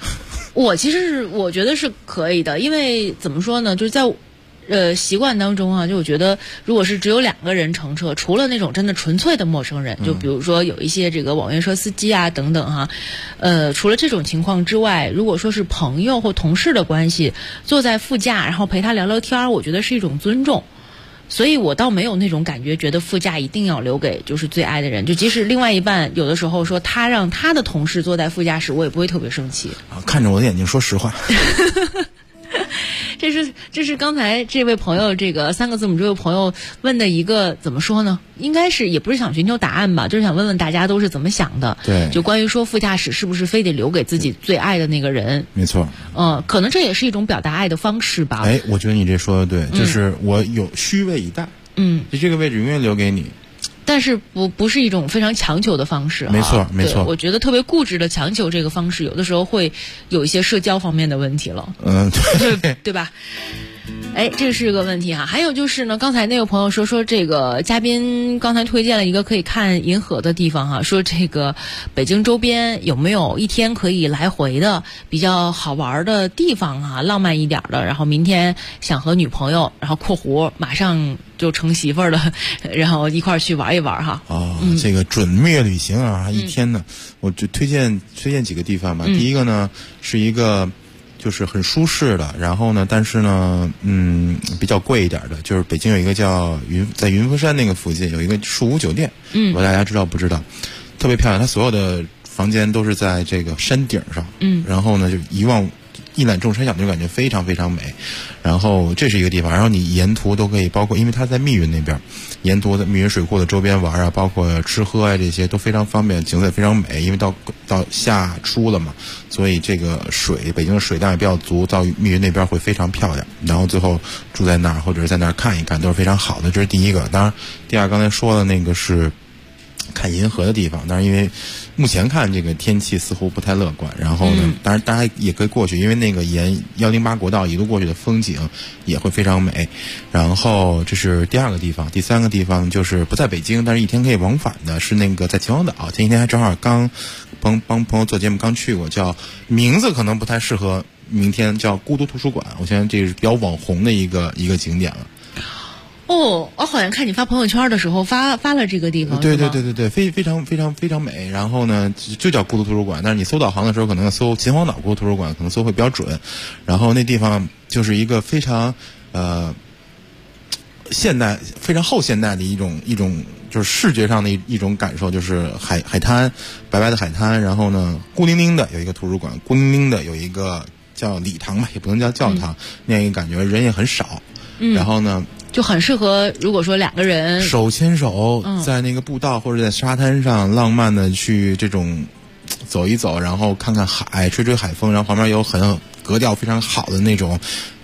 [SPEAKER 6] 我其实我觉得是可以的，因为怎么说呢，就是在习惯当中啊，就我觉得如果是只有2个人乘车，除了那种真的纯粹的陌生人，就比如说有一些这个网约车司机啊等等哈，除了这种情况之外，如果说是朋友或同事的关系，坐在副驾然后陪他聊聊天，我觉得是一种尊重。所以我倒没有那种感觉，觉得副驾一定要留给就是最爱的人，就即使另外一半有的时候说他让他的同事坐在副驾驶，我也不会特别生气。
[SPEAKER 10] 看着我的眼睛说实话。
[SPEAKER 6] 这是刚才这位朋友这个3个字母这位朋友问的一个怎么说呢？应该是也不是想寻求答案吧，就是想问问大家都是怎么想的。
[SPEAKER 10] 对，
[SPEAKER 6] 就关于说副驾驶是不是非得留给自己最爱的那个人？
[SPEAKER 10] 没错。
[SPEAKER 6] 可能这也是一种表达爱的方式吧。
[SPEAKER 10] 哎，我觉得你这说的对，就是我有虚位以待。就这个位置永远留给你。
[SPEAKER 6] 但是不是一种非常强求的方式。
[SPEAKER 10] 没错没错。
[SPEAKER 6] 我觉得特别固执的强求这个方式，有的时候会有一些社交方面的问题了。对吧？哎，这是个问题哈。还有就是呢，刚才那位朋友说这个嘉宾刚才推荐了一个可以看银河的地方哈，说这个北京周边有没有一天可以来回的比较好玩的地方哈，浪漫一点的，然后明天想和女朋友，然后括弧马上就成媳妇儿了，然后一块儿去玩一玩哈。
[SPEAKER 10] 这个准蜜月旅行啊，一天呢，我就推荐几个地方吧。第一个呢是一个就是很舒适的，然后呢，但是呢，比较贵一点的，就是北京有一个叫在云峰山那个附近有一个树屋酒店，不知道大家知道不知道？特别漂亮，它所有的房间都是在这个山顶上，然后呢就一览众山小，就感觉非常非常美。然后这是一个地方，然后你沿途都可以，包括因为它在密云那边，沿途在密云水库的周边玩啊，包括吃喝啊这些都非常方便，景色非常美。因为到夏初了嘛，所以这个北京的水量也比较足，到密云那边会非常漂亮。然后最后住在那儿或者是在那儿看一看都是非常好的，这是第一个。当然，第二刚才说的那个是看银河的地方，但是因为目前看这个天气似乎不太乐观，然后呢，当然大家也可以过去，因为那个沿108国道一路过去的风景也会非常美。然后这是第二个地方，第三个地方就是不在北京，但是一天可以往返的，是那个在秦皇岛。前几天还正好刚帮朋友做节目刚去过，叫名字可能不太适合明天，叫孤独图书馆。我现在这是比较网红的一个景点了。
[SPEAKER 6] 我好像看你发朋友圈的时候发了这个地方。
[SPEAKER 10] 对，非常非常非常美。然后呢，就叫孤独图书馆，但是你搜导航的时候可能要搜秦皇岛孤独图书馆，可能搜会比较准。然后那地方就是一个非常现代、非常后现代的一种就是视觉上的一种感受，就是海滩，白白的海滩。然后呢，孤零零的有一个图书馆，孤零零的有一个叫礼堂吧，也不能叫教堂，那样一个感觉，人也很少。然后呢，
[SPEAKER 6] 就很适合，如果说2个人
[SPEAKER 10] 手牵手在那个步道或者在沙滩上浪漫的去这种走一走，然后看看海，吹吹海风，然后旁边有很格调非常好的那种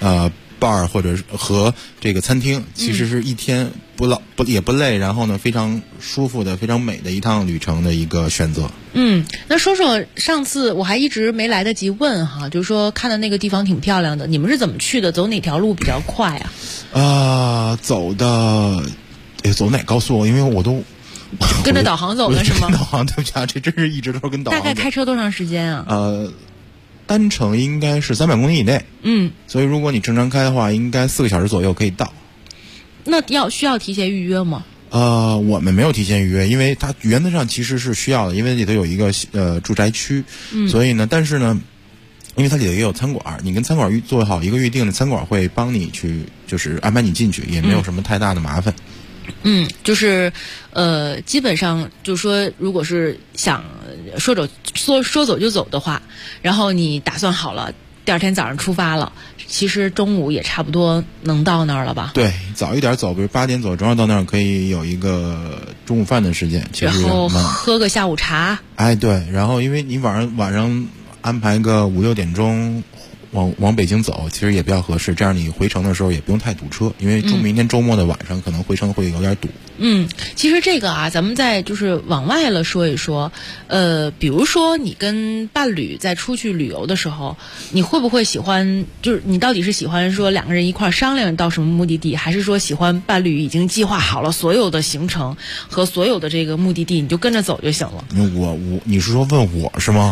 [SPEAKER 10] bar 或者和这个餐厅，其实是一天也不累，然后呢非常舒服的、非常美的一趟旅程的一个选择。
[SPEAKER 6] 那说上次我还一直没来得及问哈，就是说看的那个地方挺漂亮的，你们是怎么去的？走哪条路比较快啊？
[SPEAKER 10] 走哪高速？因为我都
[SPEAKER 6] 跟着导航走的是吗？
[SPEAKER 10] 导航，对不起啊，这真是一直都是跟导航。
[SPEAKER 6] 大概开车多长时间啊？
[SPEAKER 10] 单程应该是300公里以内。所以如果你正常开的话，应该4个小时左右可以到。
[SPEAKER 6] 那需要提前预约吗？
[SPEAKER 10] 我们没有提前预约，因为它原则上其实是需要的，因为里头有一个住宅区，所以呢，但是呢，因为它里头也有餐馆，你跟餐馆做好一个预定的，餐馆会帮你去就是安排你进去，也没有什么太大的麻烦。
[SPEAKER 6] 就是基本上就是说，如果是想说走就走的话，然后你打算好了第二天早上出发了，其实中午也差不多能到那儿了吧？
[SPEAKER 10] 对，早一点走，比如8点走，正好到那儿可以有一个中午饭的时间，
[SPEAKER 6] 然后喝个下午茶。
[SPEAKER 10] 对，然后因为你晚上安排个5、6点钟往北京走，其实也比较合适，这样你回程的时候也不用太堵车，因为明天周末的晚上可能回程会有点堵。
[SPEAKER 6] 其实这个咱们再就是往外了说一说，比如说你跟伴侣在出去旅游的时候，你会不会喜欢，就是你到底是喜欢说2个人一块商量到什么目的地，还是说喜欢伴侣已经计划好了所有的行程和所有的这个目的地，你就跟着走就行了？
[SPEAKER 10] 你是说问我是吗？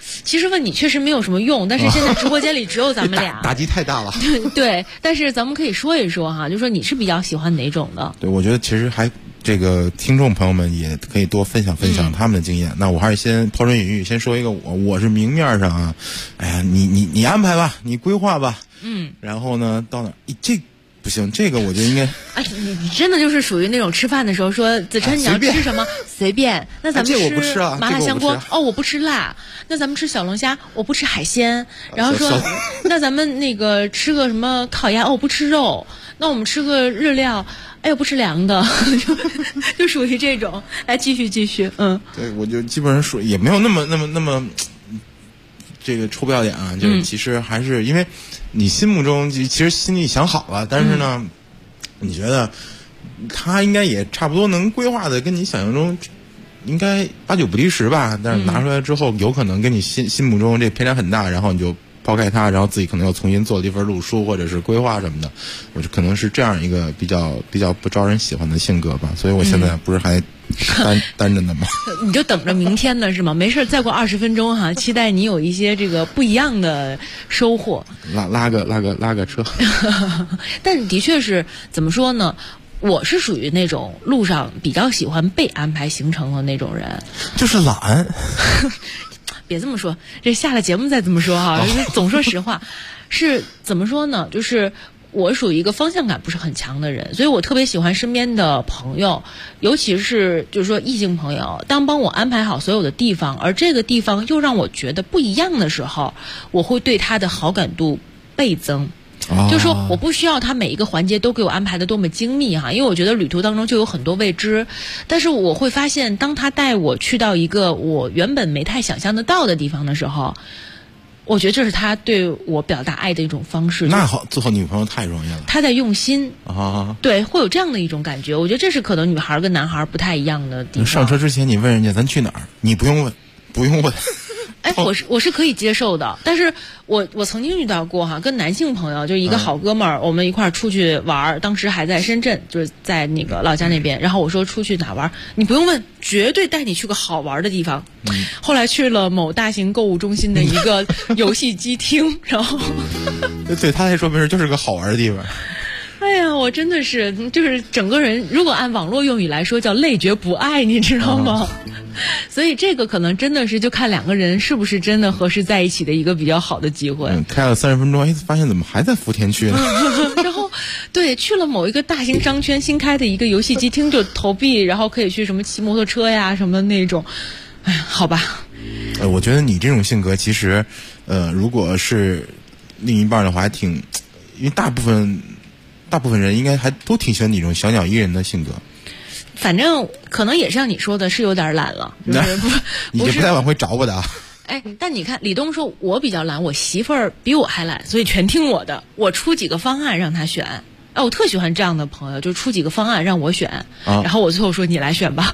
[SPEAKER 6] 其实问你确实没有什么用，但是现在直播间里只有咱们俩，
[SPEAKER 10] 打击太大了。
[SPEAKER 6] 对，但是咱们可以说一说哈，就说你是比较喜欢哪种的？
[SPEAKER 10] 对，我觉得其实还这个听众朋友们也可以多分享分享他们的经验。那我还是先抛砖引玉，先说一个我是明面上啊，哎呀，你安排吧，你规划吧，然后呢到哪这不行，这个我就应该。
[SPEAKER 6] 哎，你真的就是属于那种吃饭的时候说子琛你要吃什么随便，那咱们
[SPEAKER 10] 这我不吃啊，
[SPEAKER 6] 麻辣香锅哦我不吃辣，那咱们吃小龙虾我不吃海鲜，然后说那咱们那个吃个什么烤鸭哦我不吃肉，那我们吃个日料哎呦不吃凉的，就属于这种。来继续，
[SPEAKER 10] 对，我就基本上说也没有那么这个臭不要脸啊，就是其实还是因为你心目中其实心里想好了，但是呢，你觉得他应该也差不多能规划的跟你想象中应该8、9不离10吧，但是拿出来之后有可能跟你心目中这偏差很大，然后你就抛开它，然后自己可能要重新做一份路书或者是规划什么的，我就可能是这样一个比较不招人喜欢的性格吧，所以我现在不是还单着呢吗？
[SPEAKER 6] 你就等着明天呢是吗？没事，再过20分钟哈，期待你有一些这个不一样的收获。
[SPEAKER 10] 拉个车。
[SPEAKER 6] 但的确是怎么说呢？我是属于那种路上比较喜欢被安排行程的那种人，
[SPEAKER 10] 就是懒。
[SPEAKER 6] 别这么说，这下了节目再这么说哈，总说实话。是怎么说呢？就是我属于一个方向感不是很强的人，所以我特别喜欢身边的朋友，尤其是就是说异性朋友，当帮我安排好所有的地方，而这个地方又让我觉得不一样的时候，我会对他的好感度倍增。就是说我不需要他每一个环节都给我安排的多么精密哈，因为我觉得旅途当中就有很多未知，但是我会发现当他带我去到一个我原本没太想象得到的地方的时候，我觉得这是他对我表达爱的一种方式。
[SPEAKER 10] 那好，做好女朋友太容易了。
[SPEAKER 6] 他在用心
[SPEAKER 10] 啊，
[SPEAKER 6] 对，会有这样的一种感觉。我觉得这是可能女孩跟男孩不太一样的地方。
[SPEAKER 10] 上车之前你问人家咱去哪儿，你不用问。
[SPEAKER 6] 哎，我是可以接受的，但是我曾经遇到过哈，跟男性朋友就一个好哥们儿，我们一块儿出去玩，当时还在深圳，就是在那个老家那边。然后我说出去哪玩，你不用问，绝对带你去个好玩的地方。后来去了某大型购物中心的一个游戏机厅，然后
[SPEAKER 10] 对他来说没事就是个好玩的地方。
[SPEAKER 6] 哎呀，我真的是就是整个人，如果按网络用语来说叫累觉不爱，你知道吗？所以这个可能真的是就看两个人是不是真的合适在一起的一个比较好的机会。
[SPEAKER 10] 开了30分钟，哎，发现怎么还在福田区呢？
[SPEAKER 6] 然后对，去了某一个大型商圈新开的一个游戏机厅就投币，然后可以去什么骑摩托车呀什么那种。哎呀，好吧。
[SPEAKER 10] 我觉得你这种性格其实，如果是另一半的话，还挺，因为大部分人应该还都挺喜欢你这种小鸟依人的性格。
[SPEAKER 6] 反正可能也像你说的，是有点懒了，就是
[SPEAKER 10] 你就不太往回找我的啊。
[SPEAKER 6] 哎，但你看李东说我比较懒，我媳妇儿比我还懒，所以全听我的。我出几个方案让他选，哎，我特喜欢这样的朋友，就出几个方案让我选，然后我最后说你来选吧。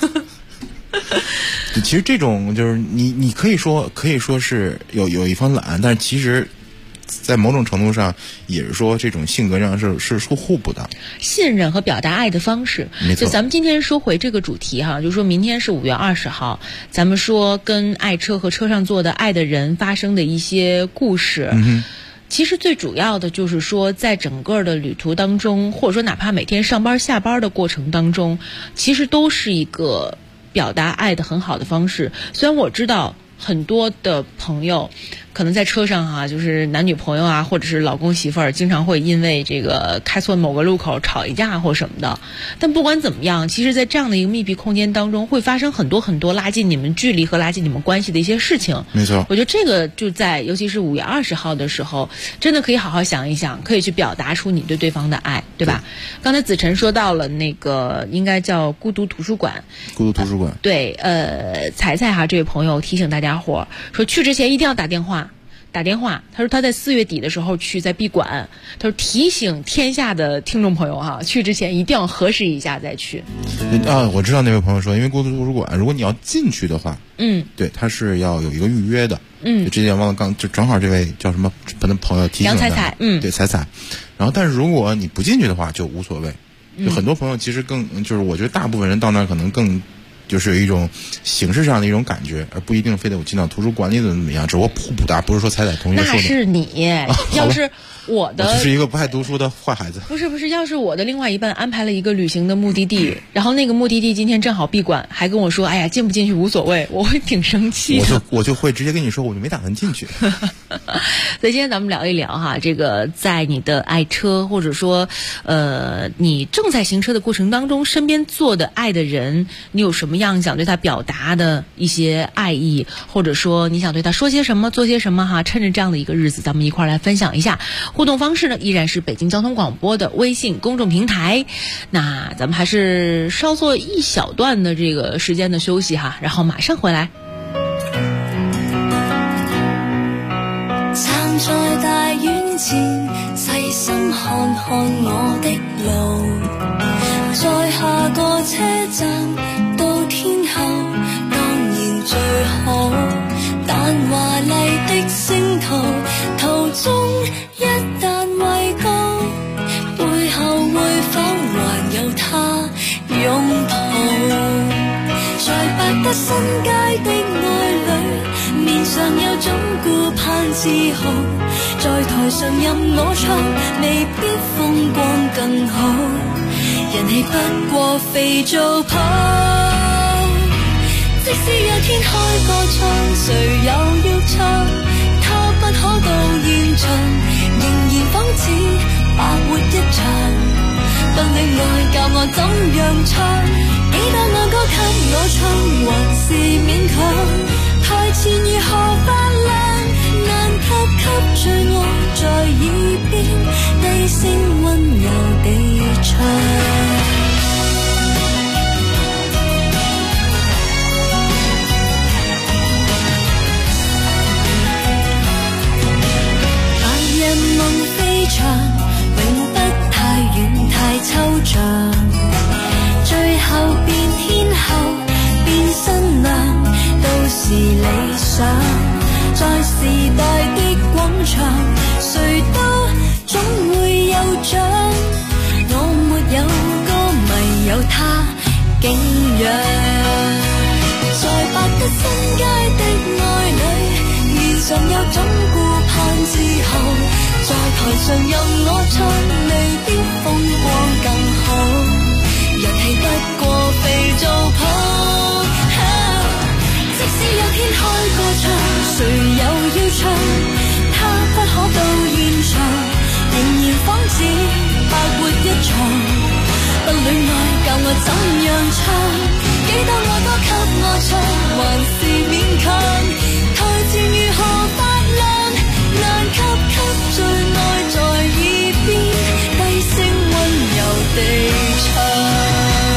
[SPEAKER 10] 其实这种就是你可以说是有一方懒，但是其实在某种程度上也是说这种性格上是互补的，
[SPEAKER 6] 信任和表达爱的方式。
[SPEAKER 10] 没错。
[SPEAKER 6] 就咱们今天说回这个主题哈，就说明天是5月20号，咱们说跟爱车和车上坐的爱的人发生的一些故事。其实最主要的就是说，在整个的旅途当中，或者说哪怕每天上班下班的过程当中，其实都是一个表达爱的很好的方式。虽然我知道很多的朋友可能在车上啊，就是男女朋友啊，或者是老公媳妇儿，经常会因为这个开错某个路口吵一架或什么的。但不管怎么样，其实在这样的一个密闭空间当中，会发生很多很多拉近你们距离和拉近你们关系的一些事情。
[SPEAKER 10] 没错，
[SPEAKER 6] 我觉得这个就在尤其是5月20号的时候，真的可以好好想一想，可以去表达出你对对方的爱，对吧？刚才子晨说到了那个应该叫孤独图书馆。
[SPEAKER 10] 孤独图书馆。
[SPEAKER 6] 对，彩彩哈，这位朋友提醒大家伙说，去之前一定要打电话。他说他在4月底的时候去，在闭馆。他说提醒天下的听众朋友哈，去之前一定要核实一下再去。
[SPEAKER 10] 我知道那位朋友说，因为孤独图书馆，如果你要进去的话，对，他是要有一个预约的。就之前忘了就正好这位叫什么朋友提醒的，
[SPEAKER 6] 杨彩彩，
[SPEAKER 10] 对，彩彩。然后，但是如果你不进去的话，就无所谓。就很多朋友其实就是我觉得大部分人到那儿可能更就是有一种形式上的一种感觉，而不一定非得我进到图书馆里怎么样，只不过互补的，不是说彩彩同学说的。
[SPEAKER 6] 那是你，要是我
[SPEAKER 10] 就是一个不爱读书的坏孩子。
[SPEAKER 6] 不是，要是我的另外一半安排了一个旅行的目的地，然后那个目的地今天正好闭馆，还跟我说，哎呀，进不进去无所谓，我会挺生气的。
[SPEAKER 10] 我就会直接跟你说，我就没打算进去。
[SPEAKER 6] 所以今天咱们聊一聊哈，这个在你的爱车，或者说你正在行车的过程当中，身边坐的爱的人，你有什么样想对他表达的一些爱意，或者说你想对他说些什么做些什么哈？趁着这样的一个日子，咱们一块儿来分享一下。互动方式呢，依然是北京交通广播的微信公众平台。那咱们还是稍作一小段的这个时间的休息哈，然后马上回来。
[SPEAKER 16] 站在大院前，細心看看我的路，在下個車站到天后，當然最好。但華麗的星途，途中一旦畏高，背後會否還有他擁抱？在百德新街的愛侶，面上有種顧盼自豪，在台上任我唱，未必風光更好，人氣不過肥皂泡。即使有天開個唱，誰又要唱？他不可到現場，仍然仿似白活一場。不戀愛教我怎樣唱，幾多愛歌給我唱，還是勉強。台前如何發亮，難及最愛在耳邊，低聲溫柔地唱。永不太遠太抽象，最後變天后變新娘都是理想。在時代的廣場，誰都總會有獎。我沒有歌迷，有他景仰。在百德新街的愛侶，面上有種顧盼自豪。在台上任我唱，未必風光更好，人氣不過肥皂泡。即使有天開個唱，誰又要唱？他不可到現場，仍然仿似白活一場。不戀愛教我怎樣唱，幾多愛歌給我唱，還是勉強。台前如何發亮，難及最愛在耳邊，低聲溫柔地唱。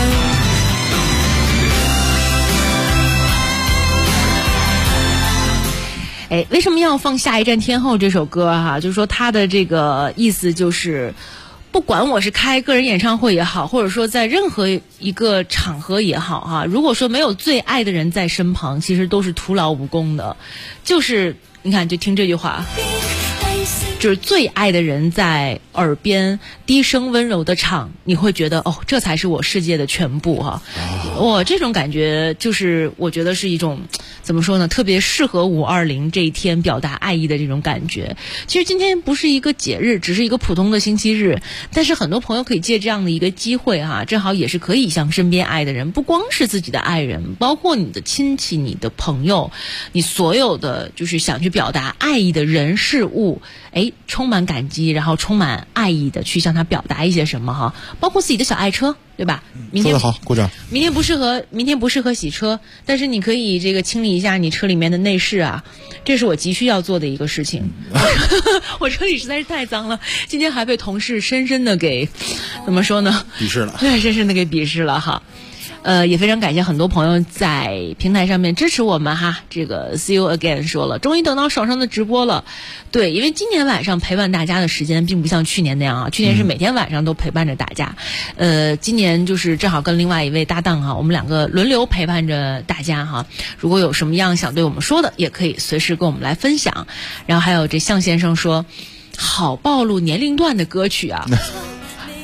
[SPEAKER 6] 哎，为什麼要放下一站天后這首歌哈？就是說它的這個意思就是不管我是開個人演唱會也好，或者說在任何一個場合也好哈，如果說沒有最愛的人在身旁，其實都是徒勞無功的。就是你看，就聽這句話，就是最愛的人在耳邊低聲溫柔的唱，你會覺得哦，這才是我世界的全部哈。我這種感覺就是我覺得是一種怎麼說呢，特別適合520這一天表達愛意的這種感覺。其實今天不是一個節日，只是一個普通的星期日，但是很多朋友可以借這樣的一個機會哈，正好也是可以向身邊愛的人，不光是自己的愛人，包括你的親戚、你的朋友，你所有的就是想去表達愛意的人事物，哎，充滿感激，然後充滿愛意的去向他表達一些什麼哈，包括自己的小愛車，對吧？明天
[SPEAKER 10] 說得好，鼓掌。
[SPEAKER 6] 明天不適合洗車，但是你可以這個清理一下你車裡面的內飾啊，這是我急需要做的一個事情。我車裡實在是太髒了，今天還被同事深深的給怎麼說呢？
[SPEAKER 10] 鄙視了。
[SPEAKER 6] 對，深深的給鄙視了哈。也非常感謝很多朋友在平台上面支持我們哈。這個 See you again 說了，終於等到手上的直播了。對，因為今年晚上陪伴大家的時間並不像去年那樣啊，去年是每天晚上都陪伴着大家。今年就是正好跟另外一位搭檔哈，我們兩個輪流陪伴着大家哈。如果有什麼樣想對我們說的，也可以隨時跟我們來分享。然後還有這向先生說，好暴露年齡段的歌曲啊。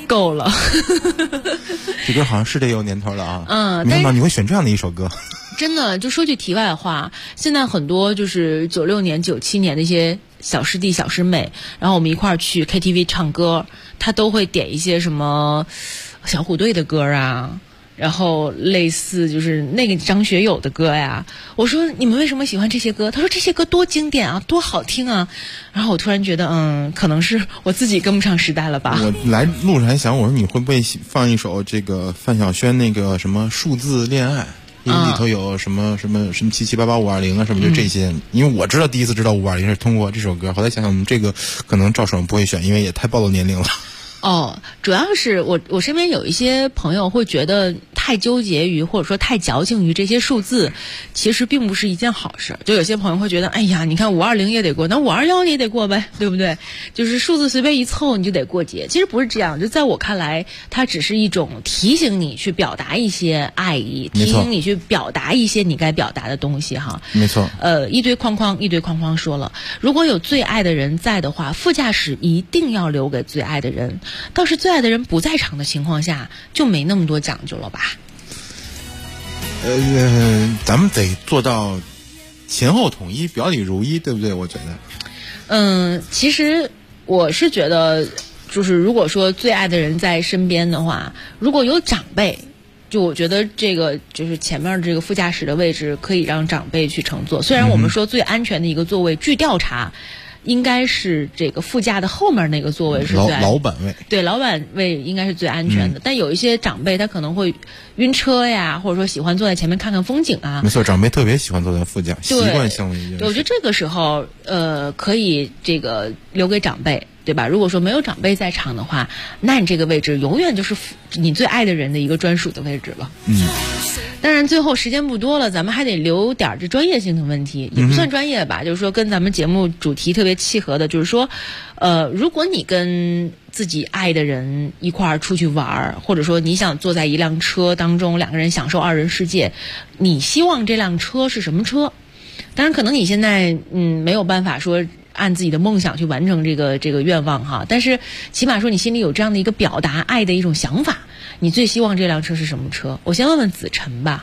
[SPEAKER 6] 够了。
[SPEAKER 10] 这歌好像是得有年头了啊。
[SPEAKER 6] 嗯，
[SPEAKER 10] 没想到你会选这样的一首歌。
[SPEAKER 6] 真的，就说句题外话，现在很多就是96年、97年的一些小师弟、小师妹，然后我们一块儿去 KTV 唱歌，他都会点一些什么小虎队的歌啊，然后类似就是那个张学友的歌呀。我说你们为什么喜欢这些歌？他说这些歌多经典啊，多好听啊。然后我突然觉得，可能是我自己跟不上时代了吧。
[SPEAKER 10] 我来路上还想，我说你会不会放一首这个范晓萱那个什么数字恋爱？因为里头有什么7788520啊什么就这些，因为我第一次知道520是通过这首歌，后来想想这个可能赵爽不会选，因为也太暴露年龄了。
[SPEAKER 6] 主要是我身边有一些朋友会觉得太纠结于或者说太矫情于这些数字，其实并不是一件好事。就有些朋友会觉得，哎呀，你看520也得过，那521你也得过呗，对不对？就是数字随便一凑你就得过节，其实不是这样。就在我看来，它只是一种提醒你去表达一些爱意，提醒你去表达一些你该表达的东西哈。
[SPEAKER 10] 没错。
[SPEAKER 6] 一堆框框说了，如果有最爱的人在的话，副驾驶一定要留给最爱的人。倒是最爱的人不在场的情况下，就没那么多讲究了吧？
[SPEAKER 10] 咱们得做到前后统一，表里如一，对不对？我觉
[SPEAKER 6] 得。其实我是觉得，就是如果说最爱的人在身边的话，如果有长辈，就我觉得这个就是前面这个副驾驶的位置可以让长辈去乘坐。虽然我们说最安全的一个座位，据调查。应该是这个副驾的后面那个座位是最安全的，
[SPEAKER 10] 老板位，
[SPEAKER 6] 对，老板位应该是最安全的。但有一些长辈他可能会晕车呀，或者说喜欢坐在前面看看风景啊。
[SPEAKER 10] 没错，长辈特别喜欢坐在副驾，习惯性的一件事。
[SPEAKER 6] 对，我觉得这个时候可以这个留给长辈，对吧？如果说没有长辈在场的话，那你这个位置永远就是你最爱的人的一个专属的位置了。当然最后时间不多了，咱们还得留点这专业性的问题，也不算专业吧，就是说跟咱们节目主题特别契合的，就是说如果你跟自己爱的人一块儿出去玩，或者说你想坐在一辆车当中，两个人享受二人世界，你希望这辆车是什么车？当然可能你现在没有办法说按自己的梦想去完成这个愿望哈，但是起码说你心里有这样的一个表达爱的一种想法，你最希望这辆车是什么车？我先问问子晨吧。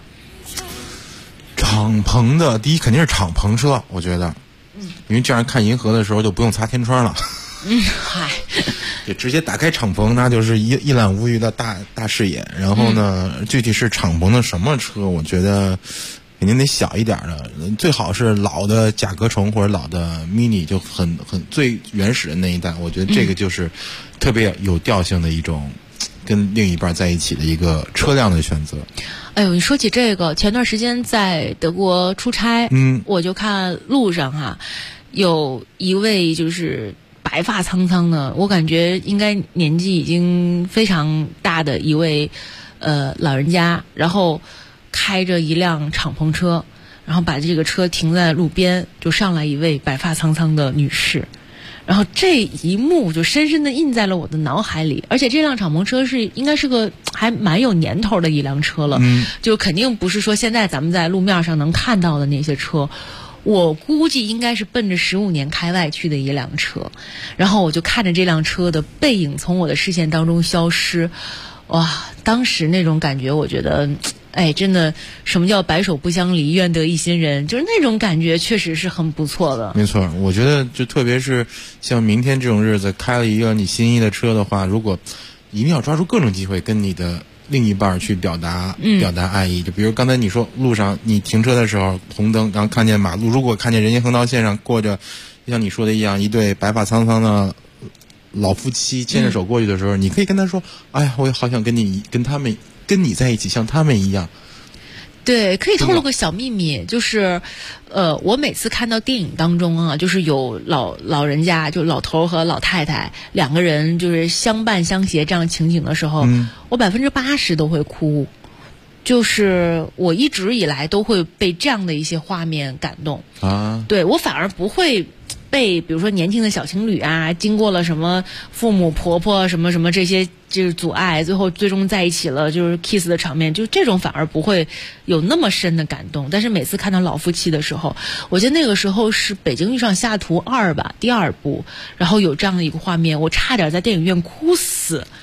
[SPEAKER 10] 敞篷的，第一肯定是敞篷车，我觉得，因为这样看银河的时候就不用擦天窗了。就直接打开敞篷，那就是一览无余的大视野。然后呢，具体是敞篷的什么车，我觉得肯定得小一点的，最好是老的甲壳虫或者老的 mini， 就很最原始的那一代。我觉得这个就是特别有调性的一种跟另一半在一起的一个车辆的选择。
[SPEAKER 6] 哎呦，你说起这个，前段时间在德国出差，我就看路上有一位就是白发苍苍的，我感觉应该年纪已经非常大的一位老人家，然后开着一辆敞篷车，然后把这个车停在路边，就上来一位白发苍苍的女士。然后这一幕就深深地印在了我的脑海里，而且这辆敞篷车应该是个还蛮有年头的一辆车了，就肯定不是说现在咱们在路面上能看到的那些车，我估计应该是奔着15年开外去的一辆车。然后我就看着这辆车的背影从我的视线当中消失，哇，当时那种感觉我觉得真的什么叫白首不相离，愿得一心人，就是那种感觉确实是很不错的。
[SPEAKER 10] 没错，我觉得就特别是像明天这种日子，开了一个你心仪的车的话，如果一定要抓住各种机会跟你的另一半去表达爱意。就比如刚才你说路上你停车的时候红灯，然后看见马路，如果看见人行横道线上过着像你说的一样一对白发苍苍的老夫妻牵着手过去的时候，你可以跟他说，哎呀，我也好想跟你在一起，像他们一样。
[SPEAKER 6] 对，可以透露个小秘密，就是我每次看到电影当中就是有老人家，就老头和老太太两个人就是相伴相携这样情景的时候，我80%都会哭。就是我一直以来都会被这样的一些画面感动啊。对，我反而不会被比如说年轻的小情侣经过了什么父母婆婆什么什么这些就是阻碍，最终在一起了，就是 kiss 的场面，就这种反而不会有那么深的感动。但是每次看到老夫妻的时候，我记得那个时候是《北京遇上西雅图2》吧，第2部，然后有这样的一个画面，我差点在电影院哭死。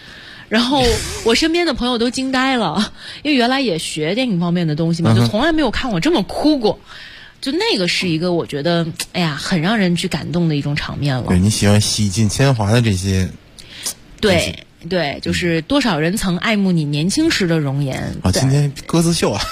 [SPEAKER 6] 然后我身边的朋友都惊呆了，因为原来也学电影方面的东西嘛，就从来没有看我这么哭过。就那个是一个我觉得，哎呀，很让人去感动的一种场面了。
[SPEAKER 10] 对，你喜欢洗尽铅华的这些，
[SPEAKER 6] 对对，就是多少人曾爱慕你年轻时的容颜。
[SPEAKER 10] 今天歌词秀啊。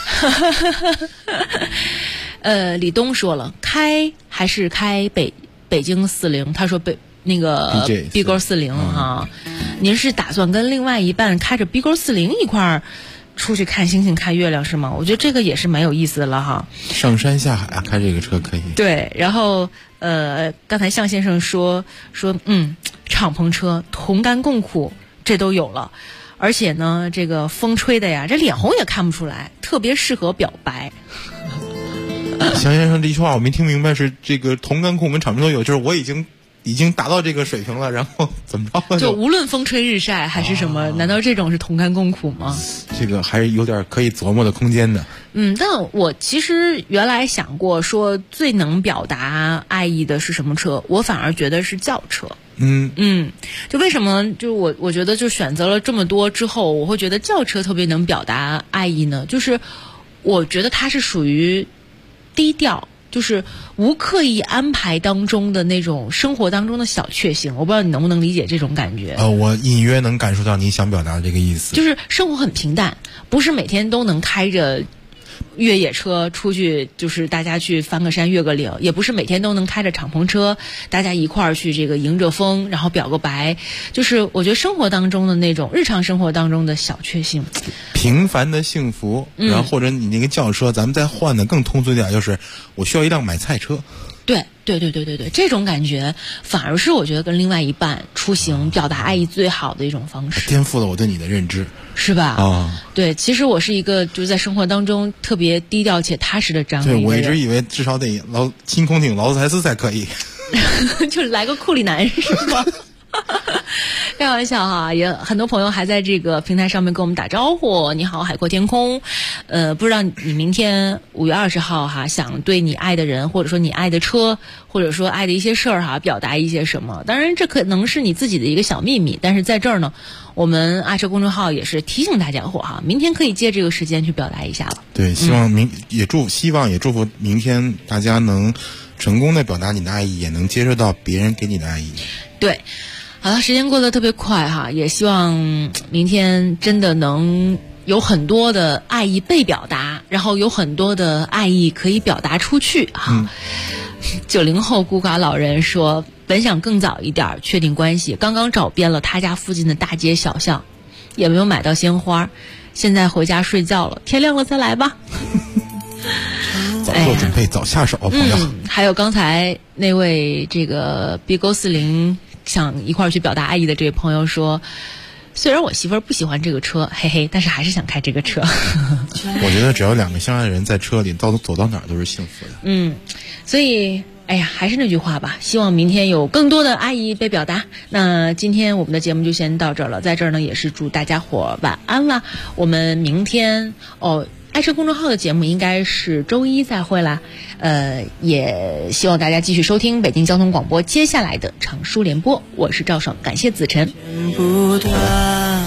[SPEAKER 6] 李东说了，开还是开北京40，他说那个 B 勾40哈，您是打算跟另外一半开着 B 勾40一块儿出去看星星看月亮是吗？我觉得这个也是蛮有意思的了哈。
[SPEAKER 10] 上山下海啊，开这个车可以。
[SPEAKER 6] 对，然后刚才向先生说敞篷车同甘共苦这都有了，而且呢这个风吹的呀，这脸红也看不出来，特别适合表白。
[SPEAKER 10] 向先生这一句话我没听明白，是这个同甘苦跟敞篷都有，就是我已经达到这个水平了，然后怎么着？
[SPEAKER 6] 就无论风吹日晒还是什么，难道这种是同甘共苦吗？
[SPEAKER 10] 这个还是有点可以琢磨的空间的。
[SPEAKER 6] 但我其实原来想过说最能表达爱意的是什么车，我反而觉得是轿车。就为什么就我觉得就选择了这么多之后，我会觉得轿车特别能表达爱意呢？就是我觉得它是属于低调，就是无刻意安排当中的那种生活当中的小确幸。我不知道你能不能理解这种感觉。
[SPEAKER 10] 我隐约能感受到你想表达的这个意思，
[SPEAKER 6] 就是生活很平淡，不是每天都能开着越野车出去，就是大家去翻个山越个岭，也不是每天都能开着敞篷车大家一块儿去这个迎着风然后表个白。就是我觉得生活当中的那种日常生活当中的小确幸，
[SPEAKER 10] 平凡的幸福。然后或者你那个轿车咱们再换的更通俗一点，就是我需要一辆买菜车。
[SPEAKER 6] 对，这种感觉反而是我觉得跟另外一半出行表达爱意最好的一种方式，
[SPEAKER 10] 颠覆了我对你的认知，
[SPEAKER 6] 是吧？对，其实我是一个就是在生活当中特别低调且踏实的张
[SPEAKER 10] 对，我一直以为至少得新空挺劳斯莱斯才可以，
[SPEAKER 6] 就来个库里南是吗？开玩笑哈，也很多朋友还在这个平台上面跟我们打招呼。你好，海阔天空。不知道你明天5月20号哈，想对你爱的人，或者说你爱的车，或者说爱的一些事儿哈，表达一些什么？当然，这可能是你自己的一个小秘密，但是在这儿呢，我们爱车公众号也是提醒大家伙哈，明天可以借这个时间去表达一下了。
[SPEAKER 10] 对，希望也祝福明天大家能成功的表达你的爱意，也能接受到别人给你的爱意。
[SPEAKER 6] 对。好了，时间过得特别快哈，也希望明天真的能有很多的爱意被表达，然后有很多的爱意可以表达出去哈。90后孤寡老人说，本想更早一点确定关系，刚刚找遍了他家附近的大街小巷，也没有买到鲜花，现在回家睡觉了，天亮了再来吧。
[SPEAKER 10] 早做准备，早下手，朋友。
[SPEAKER 6] 还有刚才那位这个 B 勾40想一块儿去表达爱意的这位朋友说，虽然我媳妇儿不喜欢这个车，嘿嘿，但是还是想开这个车。
[SPEAKER 10] 我觉得只要两个相爱的人在车里走到哪儿都是幸福的。
[SPEAKER 6] 所以哎呀，还是那句话吧，希望明天有更多的爱意被表达。那今天我们的节目就先到这儿了，在这儿呢也是祝大家伙晚安啦。我们明天爱车公众号的节目应该是周一再会啦，也希望大家继续收听北京交通广播接下来的常书联播，我是赵爽，感谢子晨。
[SPEAKER 11] 不断，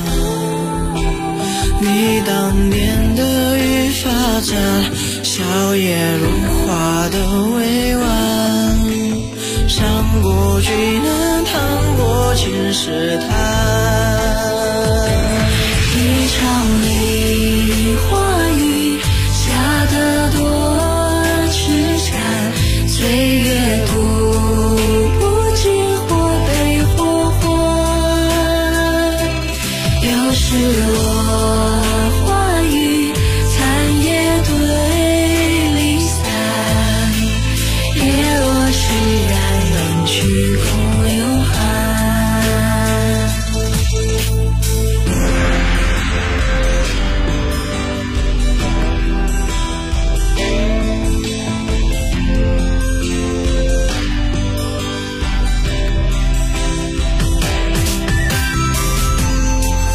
[SPEAKER 11] 你当年的语法着笑靥如花的委婉，上过巨难，趟过千世态。